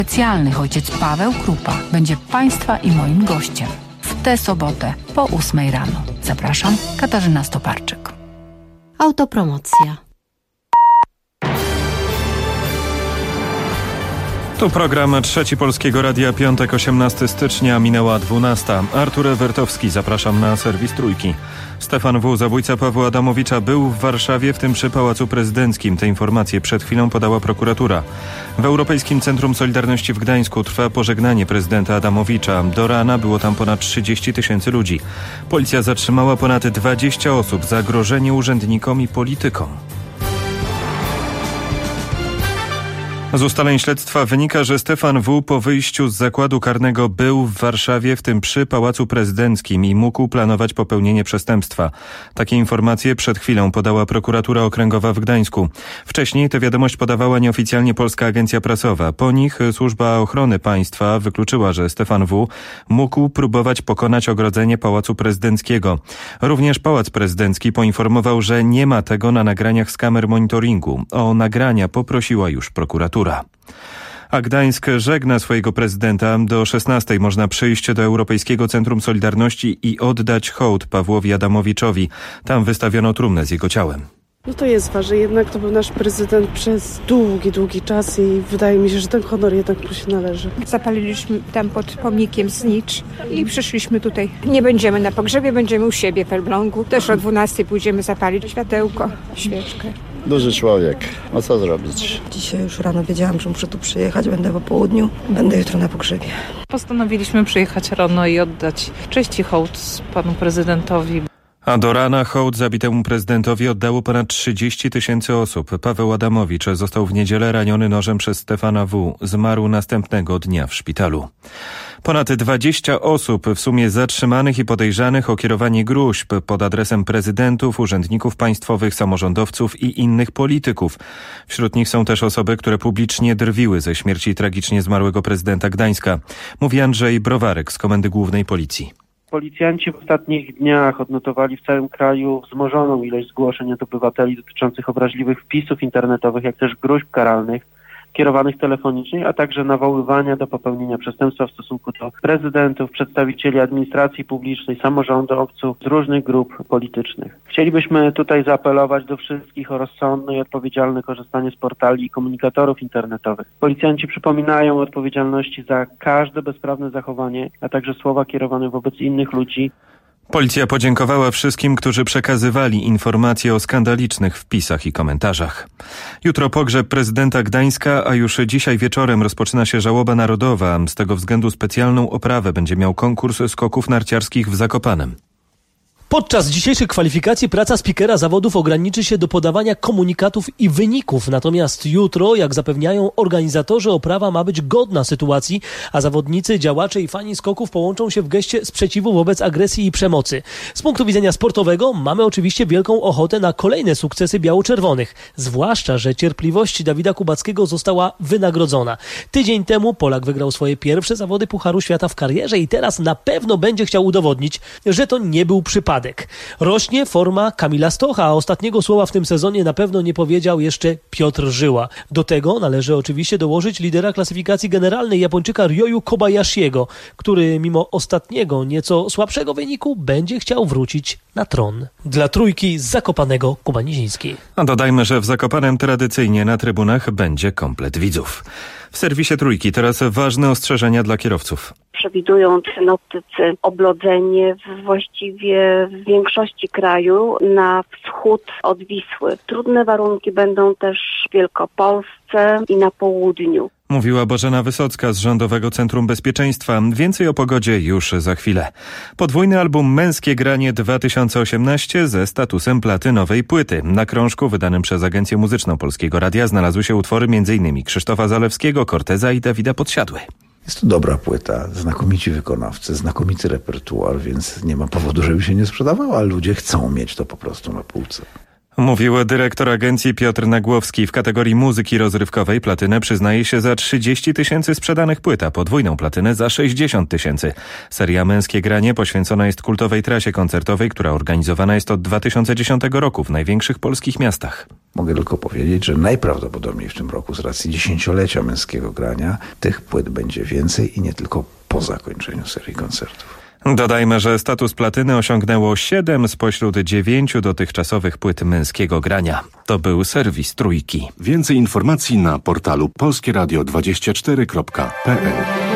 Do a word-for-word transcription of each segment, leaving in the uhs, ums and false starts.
Specjalnych ojciec Paweł Krupa będzie Państwa i moim gościem w tę sobotę po ósmej rano. Zapraszam, Katarzyna Stoparczyk. Autopromocja. Tu program Trzeci Polskiego Radia, piątek, osiemnastego stycznia, minęła dwunasta. Artur Ewertowski, zapraszam na serwis Trójki. Stefan W., zabójca Pawła Adamowicza, był w Warszawie, w tym przy Pałacu Prezydenckim. Te informacje przed chwilą podała prokuratura. W Europejskim Centrum Solidarności w Gdańsku trwa pożegnanie prezydenta Adamowicza. Do rana było tam ponad trzydzieści tysięcy ludzi. Policja zatrzymała ponad dwadzieścia osób za grożenie urzędnikom i politykom. Z ustaleń śledztwa wynika, że Stefan W. po wyjściu z zakładu karnego był w Warszawie, w tym przy Pałacu Prezydenckim, i mógł planować popełnienie przestępstwa. Takie informacje przed chwilą podała prokuratura okręgowa w Gdańsku. Wcześniej tę wiadomość podawała nieoficjalnie Polska Agencja Prasowa. Po nich Służba Ochrony Państwa wykluczyła, że Stefan W. mógł próbować pokonać ogrodzenie Pałacu Prezydenckiego. Również Pałac Prezydencki poinformował, że nie ma tego na nagraniach z kamer monitoringu. O nagrania poprosiła już prokuratura. A Gdańsk żegna swojego prezydenta. Do szesnastej można przyjść do Europejskiego Centrum Solidarności i oddać hołd Pawłowi Adamowiczowi. Tam wystawiono trumnę z jego ciałem. No to jest ważne, jednak to był nasz prezydent przez długi, długi czas i wydaje mi się, że ten honor jednak mu się należy. Zapaliliśmy tam pod pomnikiem Znicz i przyszliśmy tutaj. Nie będziemy na pogrzebie, będziemy u siebie w Elblągu. Też o dwunastej pójdziemy zapalić światełko, świeczkę. Duży człowiek, a co zrobić? Dzisiaj już rano wiedziałam, że muszę tu przyjechać, będę po południu, będę jutro na pogrzebie. Postanowiliśmy przyjechać rano i oddać cześć i hołd panu prezydentowi. A do rana hołd zabitemu prezydentowi oddało ponad trzydzieści tysięcy osób. Paweł Adamowicz został w niedzielę raniony nożem przez Stefana W. Zmarł następnego dnia w szpitalu. Ponad dwadzieścia osób w sumie zatrzymanych i podejrzanych o kierowanie gróźb pod adresem prezydentów, urzędników państwowych, samorządowców i innych polityków. Wśród nich są też osoby, które publicznie drwiły ze śmierci tragicznie zmarłego prezydenta Gdańska. Mówi Andrzej Browarek z Komendy Głównej Policji. Policjanci w ostatnich dniach odnotowali w całym kraju wzmożoną ilość zgłoszeń od obywateli dotyczących obraźliwych wpisów internetowych, jak też gróźb karalnych kierowanych telefonicznie, a także nawoływania do popełnienia przestępstwa w stosunku do prezydentów, przedstawicieli administracji publicznej, samorządowców z różnych grup politycznych. Chcielibyśmy tutaj zaapelować do wszystkich o rozsądne i odpowiedzialne korzystanie z portali i komunikatorów internetowych. Policjanci przypominają o odpowiedzialności za każde bezprawne zachowanie, a także słowa kierowane wobec innych ludzi. Policja podziękowała wszystkim, którzy przekazywali informacje o skandalicznych wpisach i komentarzach. Jutro pogrzeb prezydenta Gdańska, a już dzisiaj wieczorem rozpoczyna się żałoba narodowa. Z tego względu specjalną oprawę będzie miał konkurs skoków narciarskich w Zakopanem. Podczas dzisiejszych kwalifikacji praca spikera zawodów ograniczy się do podawania komunikatów i wyników. Natomiast jutro, jak zapewniają organizatorzy, oprawa ma być godna sytuacji, a zawodnicy, działacze i fani skoków połączą się w geście sprzeciwu wobec agresji i przemocy. Z punktu widzenia sportowego mamy oczywiście wielką ochotę na kolejne sukcesy biało-czerwonych. Zwłaszcza, że cierpliwość Dawida Kubackiego została wynagrodzona. Tydzień temu Polak wygrał swoje pierwsze zawody Pucharu Świata w karierze i teraz na pewno będzie chciał udowodnić, że to nie był przypadek. Rośnie forma Kamila Stocha, a ostatniego słowa w tym sezonie na pewno nie powiedział jeszcze Piotr Żyła. Do tego należy oczywiście dołożyć lidera klasyfikacji generalnej, Japończyka Ryoyu Kobayashiego, który mimo ostatniego, nieco słabszego wyniku będzie chciał wrócić na tron. Dla Trójki z Zakopanego, Kuba Niziński. A dodajmy, że w Zakopanem tradycyjnie na trybunach będzie komplet widzów. W serwisie Trójki teraz ważne ostrzeżenia dla kierowców. Przewidują synoptycy oblodzenie właściwie w większości kraju na wschód od Wisły. Trudne warunki będą też w Wielkopolsce i na południu. Mówiła Bożena Wysocka z Rządowego Centrum Bezpieczeństwa. Więcej o pogodzie już za chwilę. Podwójny album Męskie Granie dwa tysiące osiemnaście ze statusem platynowej płyty. Na krążku wydanym przez Agencję Muzyczną Polskiego Radia znalazły się utwory m.in. Krzysztofa Zalewskiego, Corteza i Dawida Podsiadły. Jest to dobra płyta, znakomici wykonawcy, znakomity repertuar, więc nie ma powodu, żeby się nie sprzedawała. Ludzie chcą mieć to po prostu na półce. Mówił dyrektor agencji Piotr Nagłowski. W kategorii muzyki rozrywkowej platynę przyznaje się za trzydzieści tysięcy sprzedanych płyt, a podwójną platynę za sześćdziesiąt tysięcy. Seria Męskie Granie poświęcona jest kultowej trasie koncertowej, która organizowana jest od dwa tysiące dziesiątego roku w największych polskich miastach. Mogę tylko powiedzieć, że najprawdopodobniej w tym roku z racji dziesięciolecia Męskiego Grania tych płyt będzie więcej i nie tylko po zakończeniu serii koncertów. Dodajmy, że status platyny osiągnęło siedem spośród dziewięciu dotychczasowych płyt Męskiego Grania. To był serwis Trójki. Więcej informacji na portalu polskie radio dwadzieścia cztery kropka p l.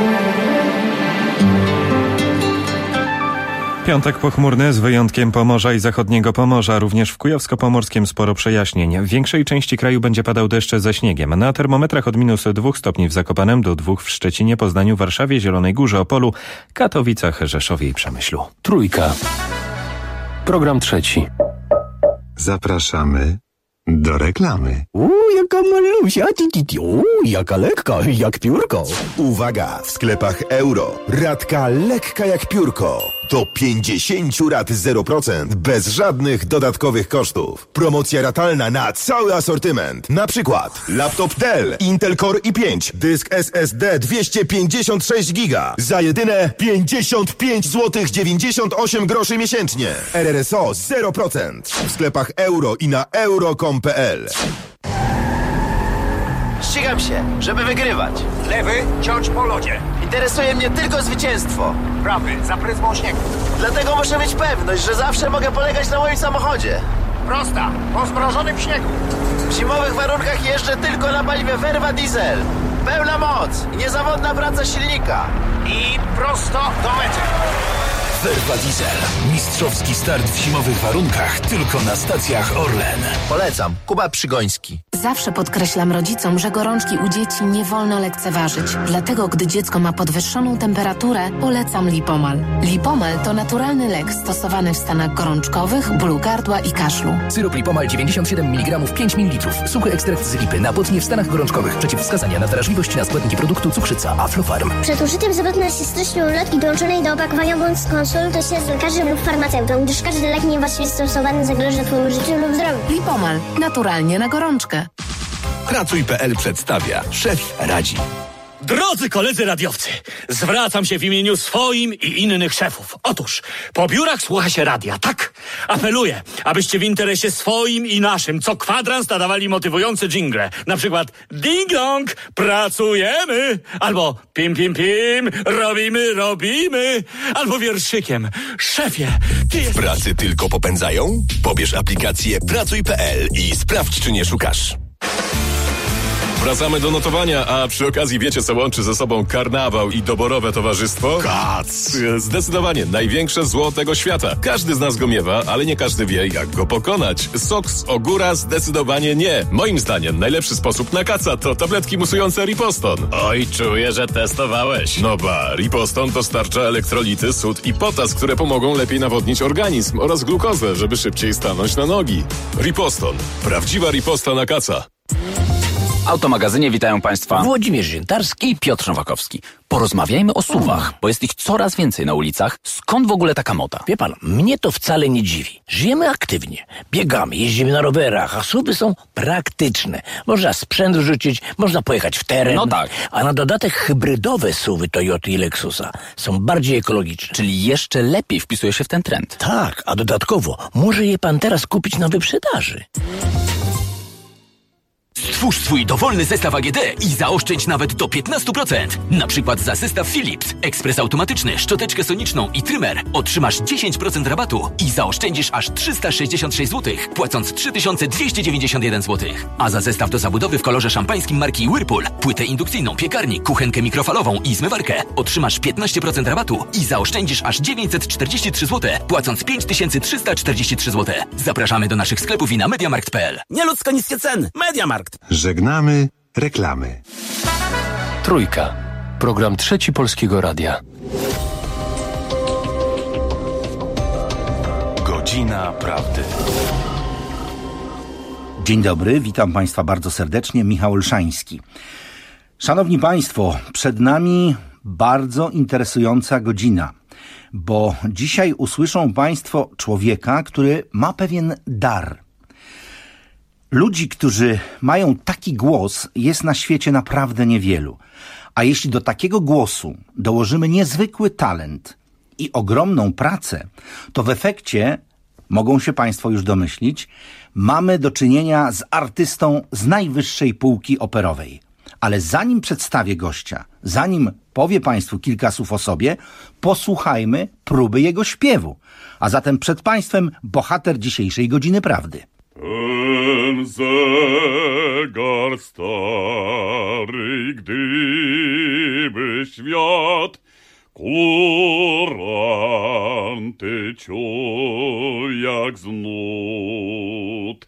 Piątek pochmurny z wyjątkiem Pomorza i zachodniego Pomorza. Również w Kujawsko-Pomorskim sporo przejaśnień. W większej części kraju będzie padał deszcz ze śniegiem. Na termometrach od minus dwóch stopni w Zakopanem do dwóch w Szczecinie, Poznaniu, Warszawie, Zielonej Górze, Opolu, Katowicach, Rzeszowie i Przemyślu. Trójka. Program trzeci. Zapraszamy do reklamy. Uuu, jaka malusia, uuu, jaka lekka, jak piórko. Uwaga, w sklepach Euro. Ratka lekka jak piórko. Do pięćdziesiąt rat zero procent, bez żadnych dodatkowych kosztów. Promocja ratalna na cały asortyment. Na przykład laptop Dell, Intel Core i pięć, dysk S S D dwieście pięćdziesiąt sześć giga za jedyne pięćdziesiąt pięć złotych dziewięćdziesiąt osiem groszy miesięcznie. R R S O zero procent. W sklepach Euro i na euro kropka com kropka p l. Ścigam się, żeby wygrywać. Lewy, ciąć po lodzie. Interesuje mnie tylko zwycięstwo. Prawy, za pryzmą śniegu. Dlatego muszę mieć pewność, że zawsze mogę polegać na moim samochodzie. Prosta, po zmrożonym śniegu. W zimowych warunkach jeżdżę tylko na paliwie Verva Diesel. Pełna moc i niezawodna praca silnika. I prosto do mety. Verva Diesel. Mistrzowski start w zimowych warunkach tylko na stacjach Orlen. Polecam. Kuba Przygoński. Zawsze podkreślam rodzicom, że gorączki u dzieci nie wolno lekceważyć. Dlatego, gdy dziecko ma podwyższoną temperaturę, polecam Lipomal. Lipomal to naturalny lek stosowany w stanach gorączkowych, bólu gardła i kaszlu. Syrop Lipomal dziewięćdziesiąt siedem miligramów pięć mililitrów. Suchy ekstrakt z lipy. Napotnie w stanach gorączkowych. Przeciwwskazania na wrażliwość na składniki produktu cukrzyca Aflofarm. Przed użyciem zwrotna się styczną ulotki dołączonej do opakowania bądź konsultuj się z lekarzem lub farmaceutą, gdyż każdy lek niewłaściwie stosowany zagroży Twojemu życiu lub zdrowiu. Lipomal. Naturalnie na gorączkę. Pracuj kropka p l przedstawia. Szef radzi. Drodzy koledzy radiowcy, zwracam się w imieniu swoim i innych szefów. Otóż, po biurach słucha się radia, tak? Apeluję, abyście w interesie swoim i naszym co kwadrans nadawali motywujące dżingle. Na przykład ding dong, pracujemy, albo pim pim pim, robimy, robimy, albo wierszykiem, szefie, ty W pracy tylko popędzają? Pobierz aplikację pracuj kropka p l i sprawdź, czy nie szukasz. Wracamy do notowania, a przy okazji wiecie, co łączy ze sobą karnawał i doborowe towarzystwo? Kac! Zdecydowanie największe zło tego świata. Każdy z nas go miewa, ale nie każdy wie, jak go pokonać. Sok z ogóra zdecydowanie nie. Moim zdaniem najlepszy sposób na kaca to tabletki musujące Riposton. Oj, czuję, że testowałeś. No ba, Riposton dostarcza elektrolity, sód i potas, które pomogą lepiej nawodnić organizm oraz glukozę, żeby szybciej stanąć na nogi. Riposton. Prawdziwa riposta na kaca. W Automagazynie witają Państwa Włodzimierz Ziętarski i Piotr Nowakowski. Porozmawiajmy o suwach, bo jest ich coraz więcej na ulicach. Skąd w ogóle taka moda? Wie pan, mnie to wcale nie dziwi. Żyjemy aktywnie, biegamy, jeździmy na rowerach, a suwy są praktyczne. Można sprzęt rzucić, można pojechać w teren. No tak. A na dodatek hybrydowe suwy Toyoty i Lexusa są bardziej ekologiczne. Czyli jeszcze lepiej wpisuje się w ten trend. Tak, a dodatkowo może je pan teraz kupić na wyprzedaży. Stwórz swój dowolny zestaw A G D i zaoszczędź nawet do piętnaście procent. Na przykład za zestaw Philips, ekspres automatyczny, szczoteczkę soniczną i trymer otrzymasz dziesięć procent rabatu i zaoszczędzisz aż trzysta sześćdziesiąt sześć złotych, płacąc trzy tysiące dwieście dziewięćdziesiąt jeden złotych. A za zestaw do zabudowy w kolorze szampańskim marki Whirlpool, płytę indukcyjną, piekarnik, kuchenkę mikrofalową i zmywarkę otrzymasz piętnaście procent rabatu i zaoszczędzisz aż dziewięćset czterdzieści trzy złote, płacąc pięć tysięcy trzysta czterdzieści trzy złote. Zapraszamy do naszych sklepów i na mediamarkt kropka p l. Nieludzko niskie ceny. Mediamarkt. Żegnamy reklamy. Trójka. Program Trzeci Polskiego Radia. Godzina Prawdy. Dzień dobry, witam Państwa bardzo serdecznie, Michał Olszański. Szanowni Państwo, przed nami bardzo interesująca godzina, bo dzisiaj usłyszą Państwo człowieka, który ma pewien dar. Ludzi, którzy mają taki głos, jest na świecie naprawdę niewielu. A jeśli do takiego głosu dołożymy niezwykły talent i ogromną pracę, to w efekcie, mogą się Państwo już domyślić, mamy do czynienia z artystą z najwyższej półki operowej. Ale zanim przedstawię gościa, zanim powie Państwu kilka słów o sobie, posłuchajmy próby jego śpiewu. A zatem przed Państwem bohater dzisiejszej Godziny Prawdy. Ten zegar stary, gdyby świat kuranty ciął jak z nut,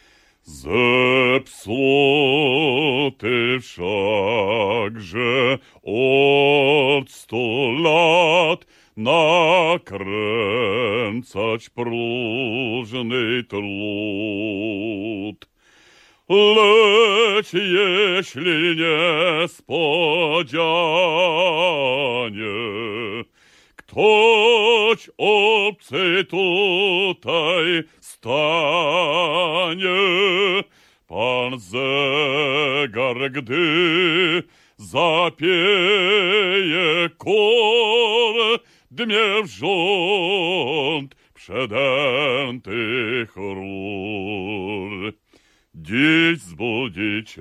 zepsuty wszakże od stu lat nakręcać próżny trud. Lecz jeśli niespodzianie ktoś obcy tutaj stanie, pan zegar, gdy zapieje kor, dmie w rząd przedętych rur. Dziś zbudzicie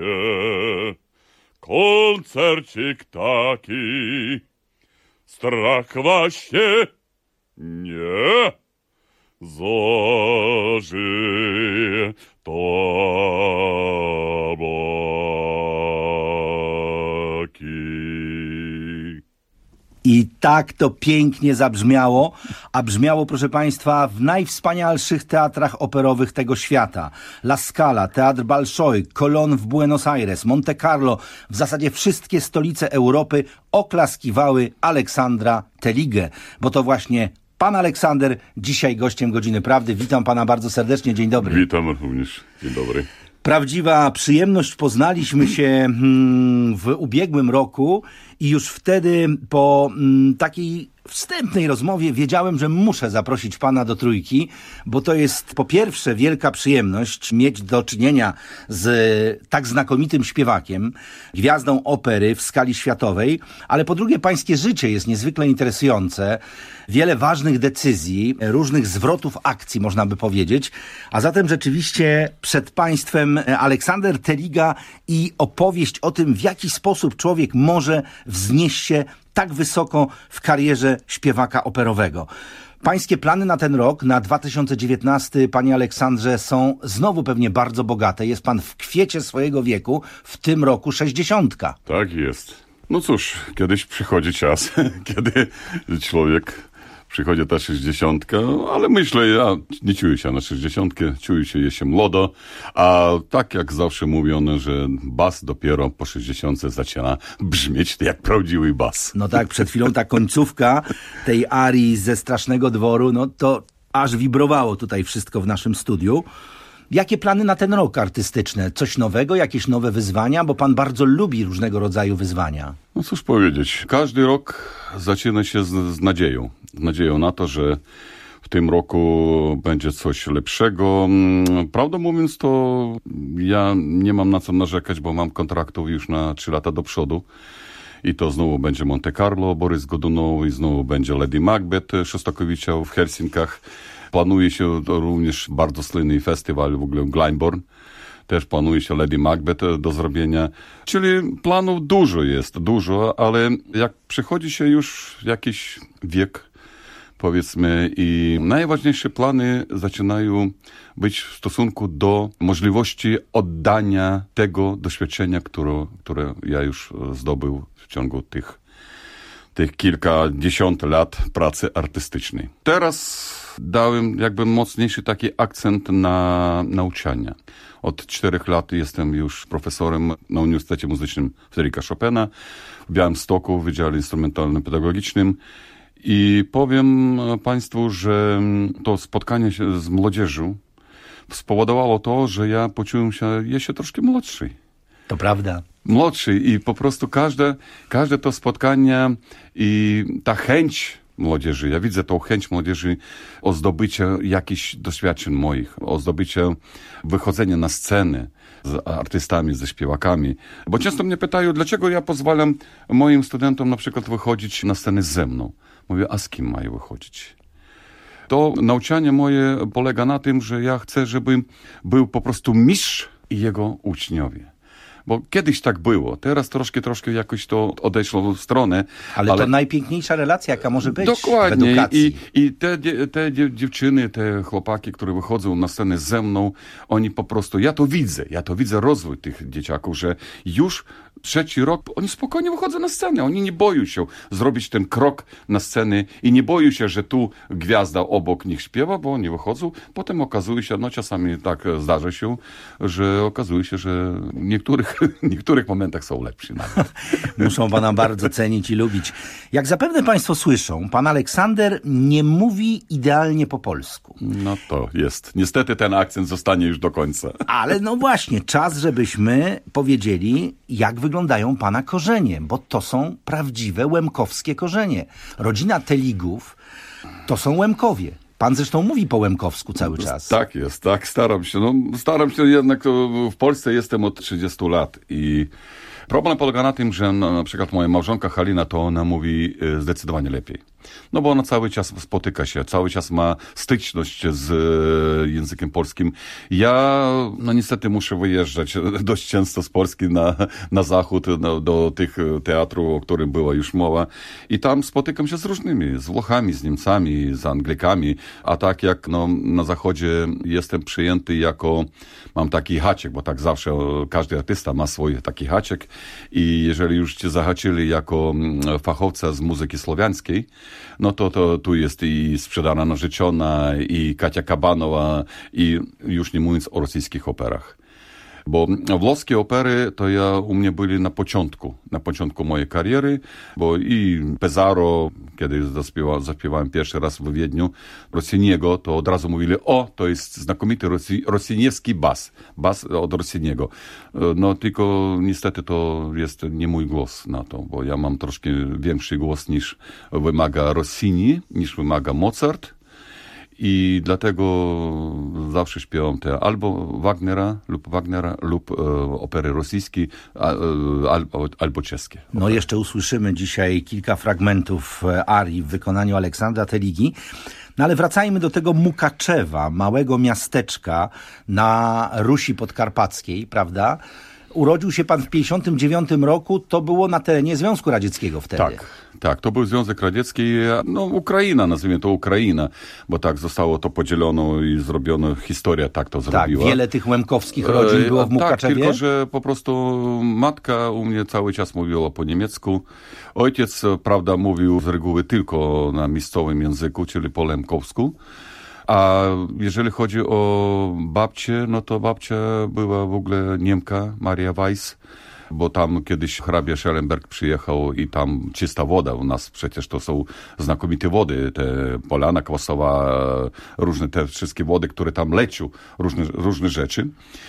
koncercik taki, strach właśnie nie zażyje tabaki. I tak to pięknie zabrzmiało, a brzmiało, proszę Państwa, w najwspanialszych teatrach operowych tego świata. La Scala, Teatr Bolshoi, Colón w Buenos Aires, Monte Carlo, w zasadzie wszystkie stolice Europy oklaskiwały Aleksandra Teligę, bo to właśnie pan Aleksander dzisiaj gościem Godziny Prawdy. Witam pana bardzo serdecznie, dzień dobry. Witam również, dzień dobry. Prawdziwa przyjemność, poznaliśmy się w ubiegłym roku i już wtedy po takiej wstępnej rozmowie wiedziałem, że muszę zaprosić pana do Trójki, bo to jest po pierwsze wielka przyjemność mieć do czynienia z tak znakomitym śpiewakiem, gwiazdą opery w skali światowej, ale po drugie pańskie życie jest niezwykle interesujące, wiele ważnych decyzji, różnych zwrotów akcji, można by powiedzieć, a zatem rzeczywiście przed państwem Aleksander Teliga i opowieść o tym, w jaki sposób człowiek może wznieść się tak wysoko w karierze śpiewaka operowego. Pańskie plany na ten rok, na dwa tysiące dziewiętnasty, panie Aleksandrze, są znowu pewnie bardzo bogate. Jest pan w kwiecie swojego wieku, w tym roku sześćdziesiątka. Tak jest. No cóż, kiedyś przychodzi czas, kiedy człowiek przychodzi ta sześćdziesiątka, ale myślę, ja nie czuję się na sześćdziesiątkę, czuję się jeszcze młodo, a tak jak zawsze mówiono, że bas dopiero po sześćdziesiątce zaczyna brzmieć jak prawdziwy bas. No tak, przed chwilą ta końcówka tej arii ze Strasznego Dworu, no to aż wibrowało tutaj wszystko w naszym studiu. Jakie plany na ten rok artystyczne? Coś nowego, jakieś nowe wyzwania? Bo pan bardzo lubi różnego rodzaju wyzwania. No cóż powiedzieć, każdy rok zaczyna się z, z nadzieją. Z nadzieją na to, że w tym roku będzie coś lepszego. Prawdę mówiąc, to ja nie mam na co narzekać, bo mam kontraktów już na trzy lata do przodu. I to znowu będzie Monte Carlo, Borys Godunow, i znowu będzie Lady Macbeth Szostakowicza w Helsinkach. Planuje się również bardzo słynny festiwal w ogóle Glyndebourne. Też planuje się Lady Macbeth do zrobienia. Czyli planów dużo jest, dużo, ale jak przychodzi się już jakiś wiek, powiedzmy, i najważniejsze plany zaczynają być w stosunku do możliwości oddania tego doświadczenia, które, które ja już zdobył w ciągu tych, tych kilkadziesiąt lat pracy artystycznej. Teraz dałem jakby mocniejszy taki akcent na nauczanie. Od czterech lat jestem już profesorem na Uniwersytecie Muzycznym Fryderyka Chopina w Białymstoku w Wydziale Instrumentalnym Pedagogicznym. I powiem państwu, że to spotkanie się z młodzieżą spowodowało to, że ja poczułem się jeszcze troszkę młodszy. To prawda. Młodszy i po prostu każde, każde to spotkanie i ta chęć młodzieży. Ja widzę tą chęć młodzieży o zdobycie jakichś doświadczeń moich, o zdobycie wychodzenia na scenę z artystami, ze śpiewakami. Bo często mnie pytają, dlaczego ja pozwalam moim studentom na przykład wychodzić na scenę ze mną. Mówię, a z kim mają wychodzić? To nauczanie moje polega na tym, że ja chcę, żeby był po prostu mistrz i jego uczniowie. Bo kiedyś tak było, teraz troszkę, troszkę jakoś to odeszło w stronę. Ale, ale to najpiękniejsza relacja, jaka może być dokładnie. w edukacji. I, i te, te dziewczyny, te chłopaki, które wychodzą na scenę ze mną, oni po prostu, ja to widzę, ja to widzę rozwój tych dzieciaków, że już trzeci rok, oni spokojnie wychodzą na scenę, oni nie boją się zrobić ten krok na scenę i nie boją się, że tu gwiazda obok nich śpiewa, bo oni wychodzą, potem okazuje się, no czasami tak zdarza się, że okazuje się, że w niektórych, niektórych momentach są lepsi nawet. Muszą pana bardzo cenić i lubić. Jak zapewne państwo słyszą, pan Aleksander nie mówi idealnie po polsku. No to jest. Niestety ten akcent zostanie już do końca. Ale no właśnie, czas, żebyśmy powiedzieli, jak wyglądają pana korzenie, bo to są prawdziwe łemkowskie korzenie. Rodzina Teligów to są Łemkowie. Pan zresztą mówi po łemkowsku cały czas. Tak jest, tak, staram się. No, staram się jednak, w Polsce jestem od trzydziestu lat i problem polega na tym, że no, na przykład moja małżonka Halina, to ona mówi zdecydowanie lepiej. No bo ona cały czas spotyka się, cały czas ma styczność z językiem polskim. Ja, no niestety muszę wyjeżdżać dość często z Polski na, na zachód, no, do tych teatrów, o którym była już mowa. I tam spotykam się z różnymi, z Włochami, z Niemcami, z Anglikami. A tak jak no, na zachodzie jestem przyjęty jako, mam taki haczyk, bo tak zawsze każdy artysta ma swój taki haczyk. I jeżeli już cię zahaczyli jako fachowca z muzyki słowiańskiej, no to, to tu jest i Sprzedana Narzeczona, i Katia Kabanowa, i już nie mówiąc o rosyjskich operach. Bo włoskie opery to ja u mnie byli na początku, na początku mojej kariery, bo i Pesaro, kiedy zaśpiewa, zaśpiewałem pierwszy raz w Wiedniu Rossiniego, to od razu mówili, o, to jest znakomity rosji, rosyniewski bas, bas od Rossiniego. No tylko niestety to jest nie mój głos na to, bo ja mam troszkę większy głos niż wymaga Rossini, niż wymaga Mozart. I dlatego zawsze śpiewam te albo Wagnera lub Wagnera lub e, opery rosyjskie a, e, albo, albo czeskie. No jeszcze usłyszymy dzisiaj kilka fragmentów arii w wykonaniu Aleksandra Teligi. No ale wracajmy do tego Mukaczewa, małego miasteczka na Rusi Podkarpackiej, prawda? Urodził się pan w pięćdziesiątym dziewiątym roku, to było na terenie Związku Radzieckiego wtedy. Tak, tak, to był Związek Radziecki, no Ukraina, nazwijmy to Ukraina, bo tak zostało to podzielono i zrobiono, historia tak to zrobiła. Tak, wiele tych łemkowskich rodzin było w Mukaczewie. Tak, tylko że po prostu matka u mnie cały czas mówiła po niemiecku. Ojciec, prawda, mówił z reguły tylko na miejscowym języku, czyli po łemkowsku. A jeżeli chodzi o babcię, no to babcia była w ogóle Niemka, Maria Weiss, bo tam kiedyś hrabia Schellenberg przyjechał i tam czysta woda. U nas przecież to są znakomite wody, te Polana Kwasowa, różne te wszystkie wody, które tam lecią, różne, różne rzeczy.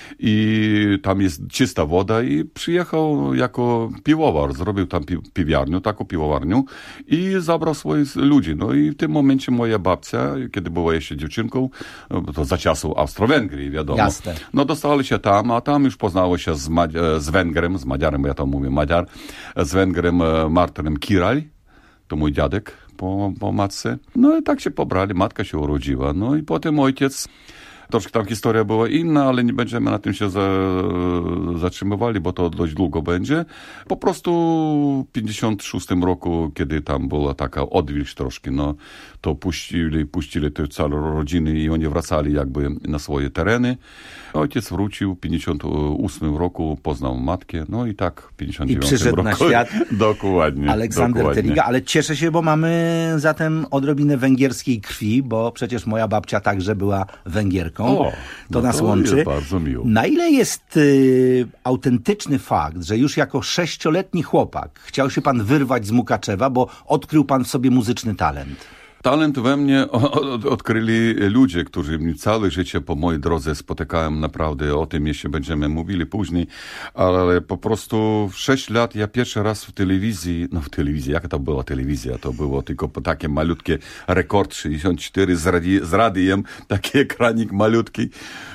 I tam jest czysta woda i przyjechał jako piwowar, zrobił tam pi- piwiarnię, taką piwowarnię i zabrał swoich ludzi. No i w tym momencie moja babcia, kiedy była jeszcze dziewczynką, to za czasów Austro-Węgrii, wiadomo. Jasne. No dostali się tam, a tam już poznało się z, Ma- z Węgrem, z Madziarem, bo ja to mówię Madziar, z Węgrem Martinem Kiraj, to mój dziadek po, po matce. No i tak się pobrali, matka się urodziła. No i potem ojciec, troszkę tam historia była inna, ale nie będziemy na tym się za, zatrzymywali, bo to dość długo będzie. Po prostu w pięćdziesiątym szóstym roku, kiedy tam była taka odwilż troszkę, no to puścili, puścili te całe rodziny i oni wracali jakby na swoje tereny. Ojciec wrócił w pięćdziesiątym ósmym roku, poznał matkę, no i tak w pięćdziesiątym dziewiątym I przyszedł roku. na świat dokładnie, Aleksander dokładnie. Teliga, ale cieszę się, bo mamy zatem odrobinę węgierskiej krwi, bo przecież moja babcia także była Węgierką. O, to no nas to łączy. Jest bardzo miło. Na ile jest y, autentyczny fakt, że już jako sześcioletni chłopak chciał się pan wyrwać z Mukaczewa, bo odkrył pan w sobie muzyczny talent? Talent we mnie odkryli ludzie, którzy mi całe życie po mojej drodze spotykałem naprawdę. O tym jeszcze będziemy mówili później, ale po prostu w sześć lat ja pierwszy raz w telewizji, no w telewizji, jaka to była telewizja? To było tylko takie malutkie Rekord sześćdziesiąt cztery z, radi, z radiem, taki ekranik malutki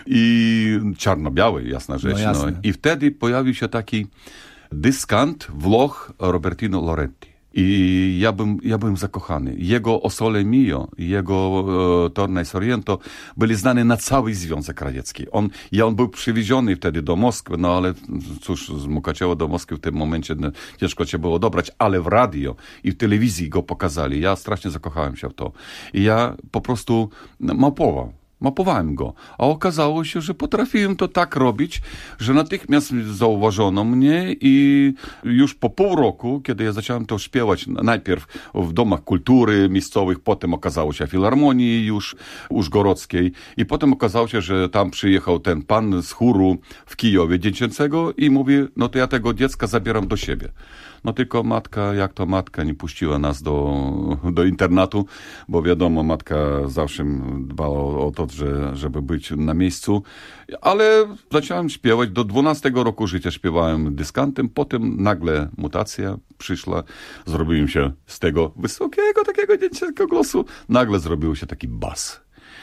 i czarno-biały, jasna rzecz. No, jasne. No. I wtedy pojawił się taki dyskant Włoch Robertino Loretti. I ja, bym, ja byłem zakochany. Jego O Sole Mio, jego e, Torna i Sorrento byli znane na cały Związek Radziecki. On, ja on był przywieziony wtedy do Moskwy, no ale cóż, z Mukaczewa do Moskwy w tym momencie no, ciężko się było dobrać, ale w radio i w telewizji go pokazali. Ja strasznie zakochałem się w to. I ja po prostu małpował. Mapowałem go, a okazało się, że potrafiłem to tak robić, że natychmiast zauważono mnie i już po pół roku, kiedy ja zacząłem to śpiewać, najpierw w domach kultury miejscowych, potem okazało się w Filharmonii już Użgorodzkiej i potem okazało się, że tam przyjechał ten pan z chóru w Kijowie dziecięcego i mówi, no to ja tego dziecka zabieram do siebie. No tylko matka, jak to matka, nie puściła nas do, do internatu, bo wiadomo, matka zawsze dbała o to, że, żeby być na miejscu. Ale zacząłem śpiewać. Do dwunastego roku życia śpiewałem dyskantem, potem nagle mutacja przyszła. Zrobiłem się z tego wysokiego, takiego dziecięcego głosu. Nagle zrobił się taki bas.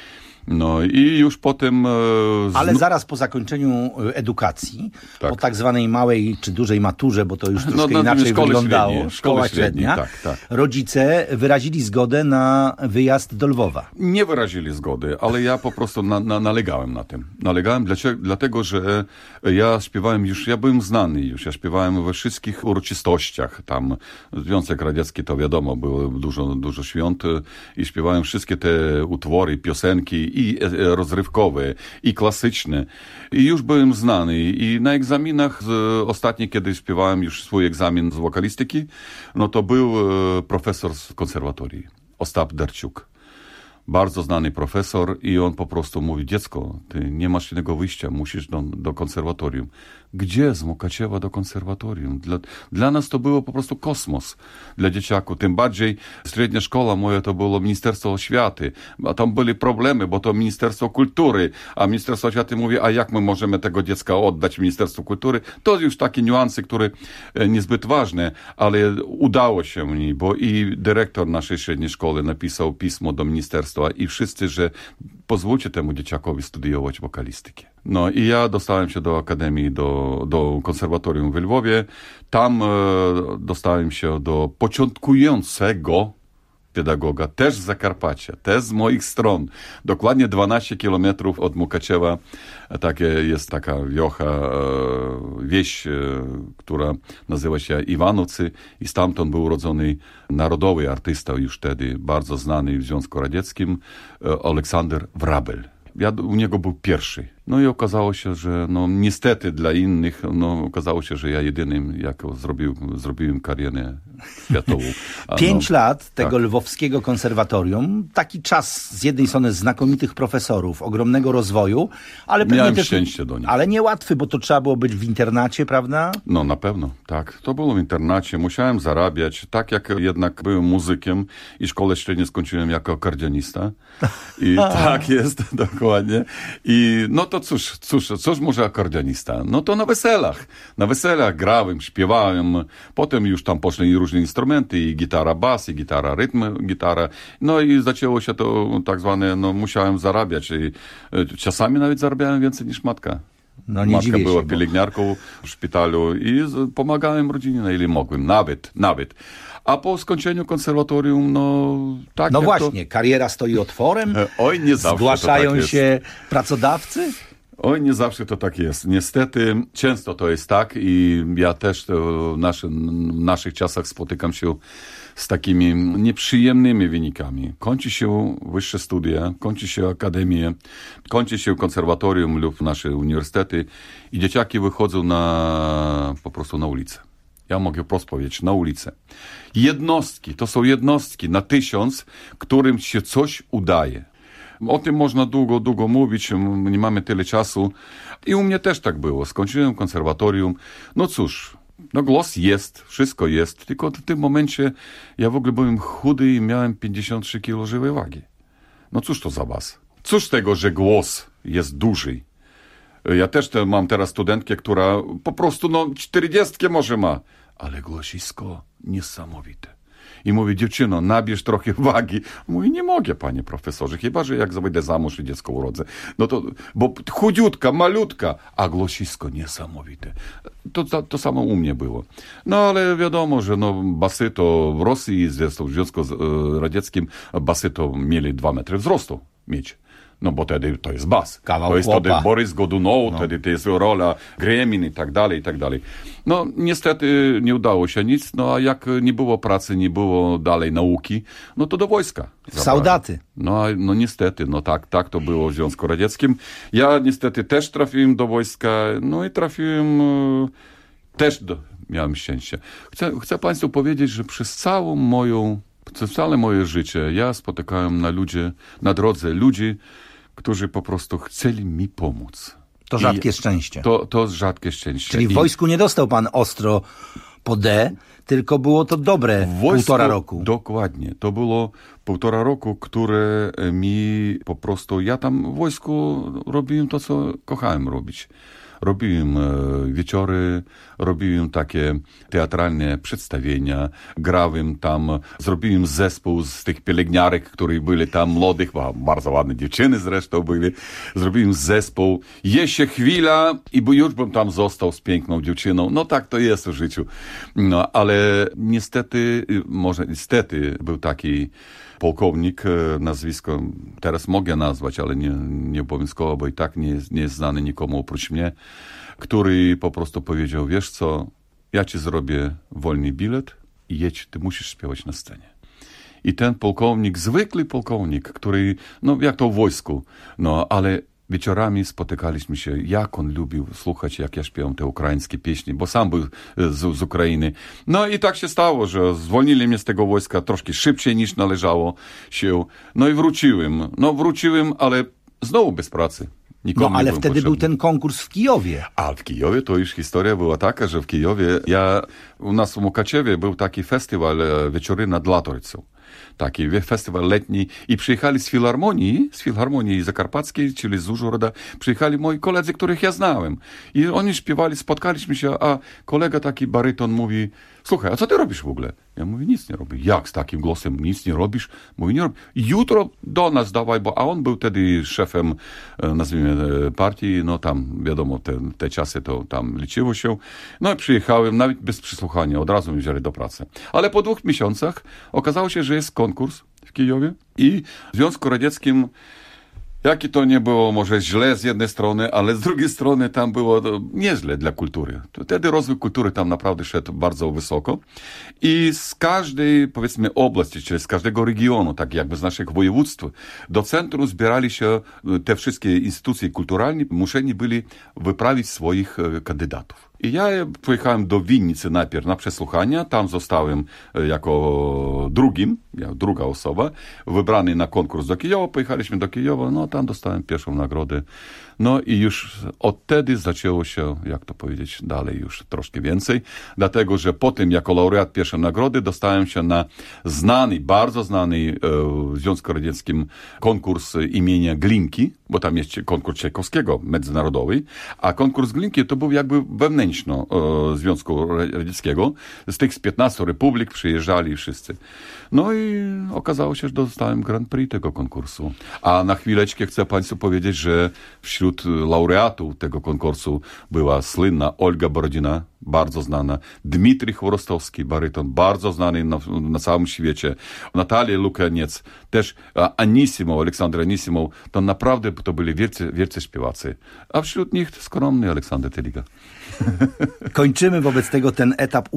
No i już potem... E, znu... Ale zaraz po zakończeniu edukacji, tak. po tak zwanej małej czy dużej maturze, bo to już troszkę no, inaczej wyglądało, średniej, szkoła średnia, tak, tak. rodzice wyrazili zgodę na wyjazd do Lwowa. Nie wyrazili zgody, ale ja po prostu na, na, nalegałem na tym. Nalegałem dlaczego, dlatego, że ja śpiewałem już, ja byłem znany już, ja śpiewałem we wszystkich uroczystościach. Tam Związek Radziecki to wiadomo, było dużo, dużo świąt i śpiewałem wszystkie te utwory, piosenki i rozrywkowe, i klasyczne. I już byłem znany. I na egzaminach, ostatni, kiedy śpiewałem już swój egzamin z wokalistyki, no to był profesor z konserwatorii, Ostap Darciuk. Bardzo znany profesor i on po prostu mówi, dziecko, ty nie masz innego wyjścia, musisz do, do konserwatorium. Gdzie z Mukaczewa do konserwatorium? Dla, dla nas to było po prostu kosmos, dla dzieciaków. Tym bardziej średnia szkoła moja to było Ministerstwo Oświaty, a tam byli problemy, bo to Ministerstwo Kultury, a Ministerstwo Oświaty mówi, a jak my możemy tego dziecka oddać Ministerstwu Kultury? To już takie niuanse, które niezbyt ważne, ale udało się mi, bo i dyrektor naszej średniej szkoły napisał pismo do ministerstwa i wszyscy, że pozwólcie temu dzieciakowi studiować wokalistykę. No i ja dostałem się do akademii, do, do konserwatorium w Lwowie. Tam e, dostałem się do początkującego pedagoga, też z Zakarpacia, też z moich stron. Dokładnie dwanaście kilometrów od Mukaczewa. Takie jest taka wiocha, e, wieś, e, która nazywa się Iwanowcy i stamtąd był urodzony narodowy artysta już wtedy, bardzo znany w Związku Radzieckim, e, Aleksander Wrabel. Ja u niego był pierwszy. No i okazało się, że no niestety dla innych, no okazało się, że ja jedynym jako zrobił, zrobiłem karierę światową. A Pięć no, lat tego tak. lwowskiego konserwatorium, taki czas z jednej strony znakomitych profesorów, ogromnego rozwoju, ale pewnie Miałem też, szczęście do nich. Ale niełatwy, bo to trzeba było być w internacie, prawda? No na pewno, tak. To było w internacie, musiałem zarabiać, tak jak jednak byłem muzykiem i szkołę średnią skończyłem jako akordeonista. I tak jest, dokładnie. I no to cóż, cóż, cóż może akordeonista? No to na weselach. Na weselach grałem, śpiewałem, potem już tam poszli różne instrumenty, i gitara bas, i gitara rytm, gitara. No i zaczęło się to tak zwane, no musiałem zarabiać. I czasami nawet zarabiałem więcej niż matka. No nie Matka była się, pielęgniarką w szpitalu i pomagałem rodzinie, na ile mogłem. Nawet, nawet. A po skończeniu konserwatorium, no tak. No właśnie, to... kariera stoi otworem. Oj, nie zawsze Zgłaszają to tak się jest. pracodawcy. Oj, nie zawsze to tak jest. Niestety, często to jest tak i ja też w, naszy, w naszych czasach spotykam się z takimi nieprzyjemnymi wynikami. Kończy się wyższe studia, kończy się akademię, kończy się konserwatorium lub nasze uniwersytety i dzieciaki wychodzą na, po prostu na ulicę. Ja mogę prosto powiedzieć, na ulicę. Jednostki, to są jednostki na tysiąc, którym się coś udaje. O tym można długo, długo mówić, nie mamy tyle czasu. I u mnie też tak było. Skończyłem konserwatorium. No cóż, no głos jest, wszystko jest, tylko w tym momencie ja w ogóle byłem chudy i miałem pięćdziesiąt trzy kilo żywej wagi. No cóż to za bas? Cóż tego, że głos jest duży? Ja też te, mam teraz studentkę, która po prostu no czterdziestkę może ma, ale głosisko niesamowite. I mówi, dziewczyno, nabierz trochę wagi. Mówi, nie mogę, panie profesorze, chyba, że jak wyjdę za mąż i dziecko urodzę. No to, bo chudziutka, malutka, a głosisko niesamowite. To, to, to samo u mnie było. No ale wiadomo, że no, basy to w Rosji, zresztą w Związku Radzieckim, basy to mieli dwa metry wzrostu mieć. No bo wtedy to jest bas. Kawał to jest chłopa. wtedy Borys Godunow, No. wtedy to jest rola Gremin i tak dalej, i tak dalej. No niestety nie udało się nic, no a jak nie było pracy, nie było dalej nauki, no to do wojska. W Saudaty. No, no niestety, no tak, tak to było w Związku Radzieckim. Ja niestety też trafiłem do wojska, no i trafiłem e, też do, miałem szczęście. Chcę, chcę Państwu powiedzieć, że przez całą moją, przez całe moje życie ja spotykałem na ludzie, na drodze ludzi, którzy po prostu chcieli mi pomóc. To rzadkie I szczęście. To, to rzadkie szczęście. Czyli w I wojsku nie dostał pan ostro po D, tylko było to dobre w wojsku, półtora roku. Dokładnie. To było półtora roku, które mi po prostu... Ja tam w wojsku robiłem to, co kochałem robić. Robiłem e, wieczory, robiłem takie teatralne przedstawienia, grałem tam, zrobiłem zespół z tych pielęgniarek, które byli tam młodych, bardzo ładne dziewczyny zresztą byli. Zrobiłem zespół. Jeszcze chwila i by już bym tam został z piękną dziewczyną. No tak to jest w życiu. No ale niestety, może niestety był taki pułkownik, nazwisko teraz mogę nazwać, ale nie, nie obowiązkowo, bo i tak nie jest, nie jest znany nikomu oprócz mnie, który po prostu powiedział, wiesz co, ja ci zrobię wolny bilet i jedź, ty musisz śpiewać na scenie. I ten pułkownik, zwykły pułkownik, który, no jak to w wojsku, no ale wieczorami spotykaliśmy się, jak on lubił słuchać, jak ja śpiewam te ukraińskie pieśni, bo sam był z, z Ukrainy. No i tak się stało, że zwolnili mnie z tego wojska troszkę szybciej niż należało się. No i wróciłem. No wróciłem, ale znowu bez pracy. Nikomu No ale nie wtedy potrzebny. był ten konkurs w Kijowie. A w Kijowie to już historia była taka, że w Kijowie, ja, u nas w Mukaczewie był taki festiwal Wieczory nad Latoricą. Taki festiwal letni i przyjechali z filharmonii, z filharmonii zakarpackiej, czyli z Užhoroda, przyjechali moi koledzy, których ja znałem. I oni śpiewali, spotkaliśmy się, a kolega taki baryton mówi, słuchaj, a co ty robisz w ogóle? Ja mówię, nic nie robię. Jak z takim głosem nic nie robisz? Mówi, nie robię. Jutro do nas dawaj, bo a on był wtedy szefem, nazwijmy, partii, no tam, wiadomo, te, te czasy to tam liczyło się. No i przyjechałem, nawet bez przysłuchania, od razu mnie wzięli do pracy. Ale po dwóch miesiącach okazało się, że jest konkurs w Kijowie i w Związku Radzieckim, jakie to nie było może źle z jednej strony, ale z drugiej strony tam było nieźle dla kultury. Wtedy rozwój kultury tam naprawdę szedł bardzo wysoko i z każdej, powiedzmy, oblasti, czyli z każdego regionu, tak jakby z naszych województw, do centrum zbierali się te wszystkie instytucje kulturalne, muszeni byli wyprawić swoich kandydatów. I ja pojechałem do Winnicy najpierw na przesłuchania, tam zostałem jako drugim, ja, druga osoba, wybrany na konkurs do Kijowa, pojechaliśmy do Kijowa, no tam dostałem pierwszą nagrodę. No i już od wtedy zaczęło się, jak to powiedzieć, dalej już troszkę więcej, dlatego, że po tym jako laureat pierwszej nagrody dostałem się na znany, bardzo znany e, w Związku Radzieckim konkurs imienia Glinki, bo tam jest konkurs Czajkowskiego międzynarodowy, a konkurs Glinki to był jakby wewnętrzno e, Związku Radzieckiego. Z tych z piętnastu republik przyjeżdżali wszyscy. No i okazało się, że dostałem Grand Prix tego konkursu. A na chwileczkę chcę Państwu powiedzieć, że wśród laureatów tego konkursu była słynna Olga Borodina, bardzo znana, Dmitrij Chworostowski, baryton, bardzo znany na, na całym świecie, Natalia Lukaniec, też Anissimo, Aleksander Anissimo, to naprawdę to byli wielcy, wielcy śpiewacy. A wśród nich skromny Aleksander Teliga. Kończymy wobec tego ten etap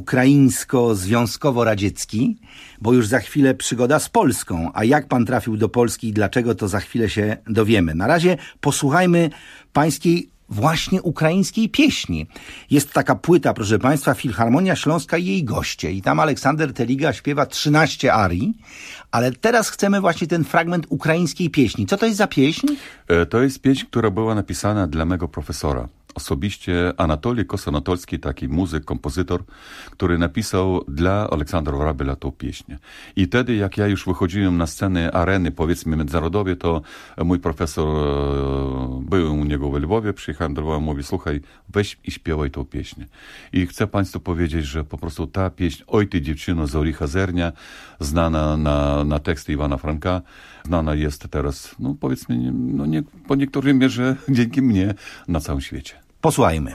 ukraińsko-związkowo-radziecki, bo już za chwilę przygoda z Polską. A jak pan trafił do Polski i dlaczego, to za chwilę się dowiemy. Na razie posłuchajmy pańskiej właśnie ukraińskiej pieśni. Jest taka płyta, proszę państwa, Filharmonia Śląska i jej goście. I tam Aleksander Teliga śpiewa trzynaście arii, ale teraz chcemy właśnie ten fragment ukraińskiej pieśni. Co to jest za pieśń? To jest pieśń, która była napisana dla mego profesora. osobiście Anatolij Kosanatolski, taki muzyk, kompozytor, który napisał dla Aleksandra Wrabela tą pieśń. I wtedy, jak ja już wychodziłem na scenę areny, powiedzmy międzynarodowej, to mój profesor był u niego w Lwowie, przyjechałem do Lwowa, mówi, słuchaj, weź i śpiewaj tą pieśń. I chcę Państwu powiedzieć, że po prostu ta pieśń Oj ty dziewczyno z Oricha Zernia, znana na, na teksty Iwana Franka, znana jest teraz, no powiedzmy, no nie, po niektórym mierze dzięki mnie na całym świecie. Posłuchajmy.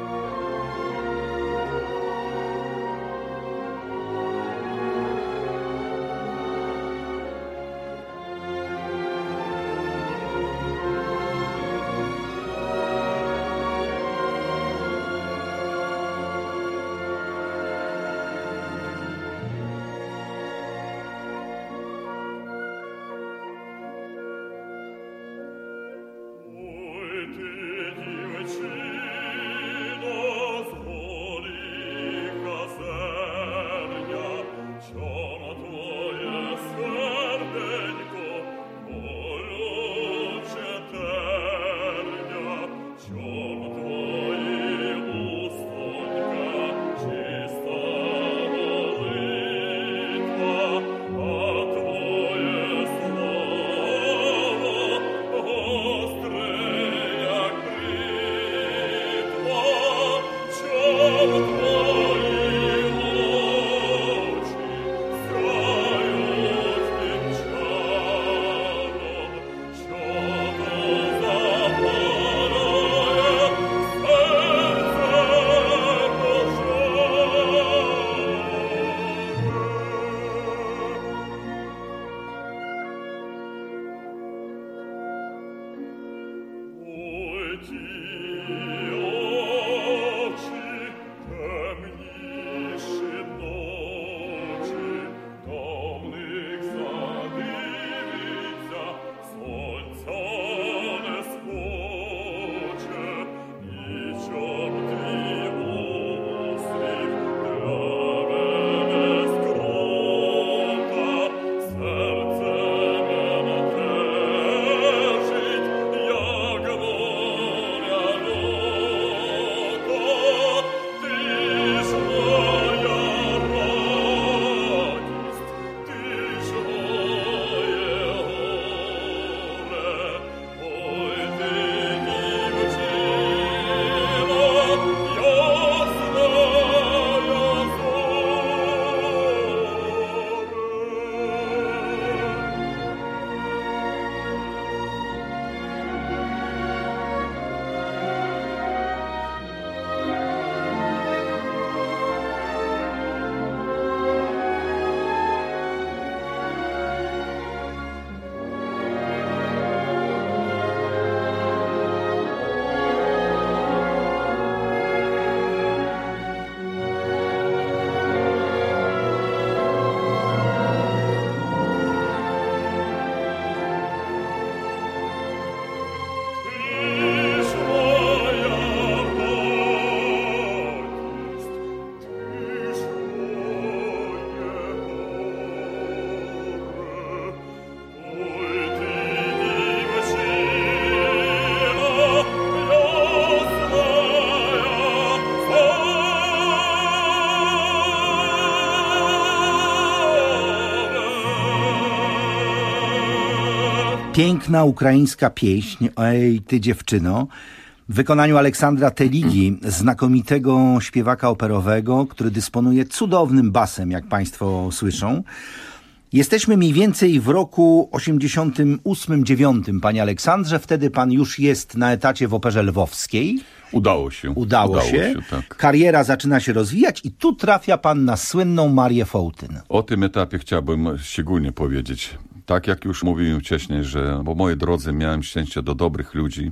Piękna ukraińska pieśń Ej ty dziewczyno w wykonaniu Aleksandra Teligi, znakomitego śpiewaka operowego, który dysponuje cudownym basem, jak Państwo słyszą. Jesteśmy mniej więcej w roku osiemdziesiątym ósmym dziewiątym, panie Aleksandrze. Wtedy pan już jest na etacie w Operze Lwowskiej. Udało się. Udało, Udało się. się tak. Kariera zaczyna się rozwijać i tu trafia pan na słynną Marię Fołtyn. O tym etapie chciałbym szczególnie powiedzieć. Tak jak już mówiłem wcześniej, że po mojej drodze miałem szczęście do dobrych ludzi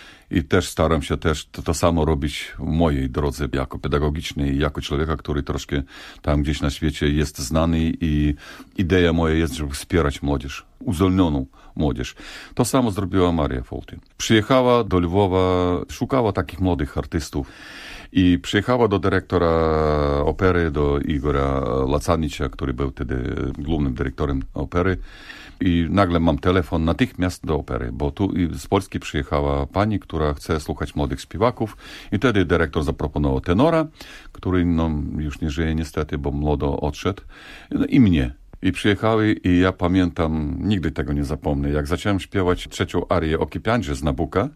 i też staram się też to, to samo robić w mojej drodze jako pedagogicznej, jako człowieka, który troszkę tam gdzieś na świecie jest znany i idea moja jest, żeby wspierać młodzież, uzdolnioną młodzież. To samo zrobiła Maria Fołtyn. Przyjechała do Lwowa, szukała takich młodych artystów I przyjechała do dyrektora opery, do Igora Lacanicza, który był wtedy głównym dyrektorem opery. I nagle mam telefon natychmiast do opery, bo tu z Polski przyjechała pani, która chce słuchać młodych śpiewaków. I wtedy dyrektor zaproponował tenora, który no, już nie żyje niestety, bo młodo odszedł, no, i mnie. I przyjechały i ja pamiętam, nigdy tego nie zapomnę, jak zacząłem śpiewać trzecią arię o Kipiandrze z Nabucca,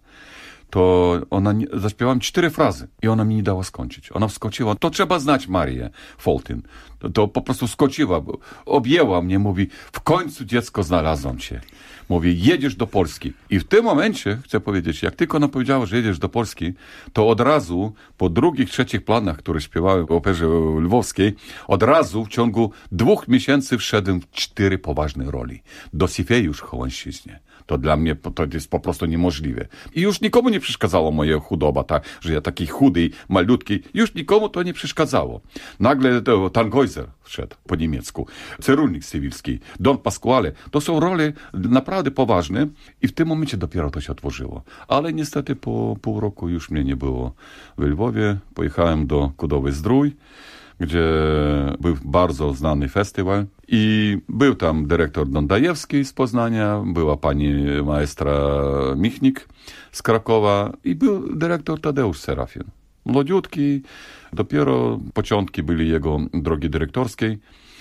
to ona nie, zaśpiewałem cztery frazy i ona mi nie dała skończyć. Ona wskoczyła, to trzeba znać Marię Foltyn. To, to po prostu wskoczyła, objęła mnie, mówi, w końcu dziecko znalazłam cię. Mówi, jedziesz do Polski. I w tym momencie, chcę powiedzieć, jak tylko ona powiedziała, że jedziesz do Polski, to od razu po drugich, trzecich planach, które śpiewałem w operze lwowskiej, od razu w ciągu dwóch miesięcy wszedłem w cztery poważne roli. Dosifejusz w Hołęściźnie. To dla mnie to jest po prostu niemożliwe. I już nikomu nie przeszkadzało moja chudoba, tak, że ja taki chudy, malutki, już nikomu to nie przeszkadzało. Nagle to Tannhäuser wszedł po niemiecku, Cyrulnik Cywilski, Don Pasquale. To są role naprawdę poważne i w tym momencie dopiero to się otworzyło. Ale niestety po pół roku już mnie nie było w Lwowie. Pojechałem do Kudowy-Zdrój, gdzie był bardzo znany festiwal i był tam dyrektor Dondajewski z Poznania, była pani maestra Michnik z Krakowa i był dyrektor Tadeusz Serafin. Młodziutki, dopiero początki byli jego drogi dyrektorskiej.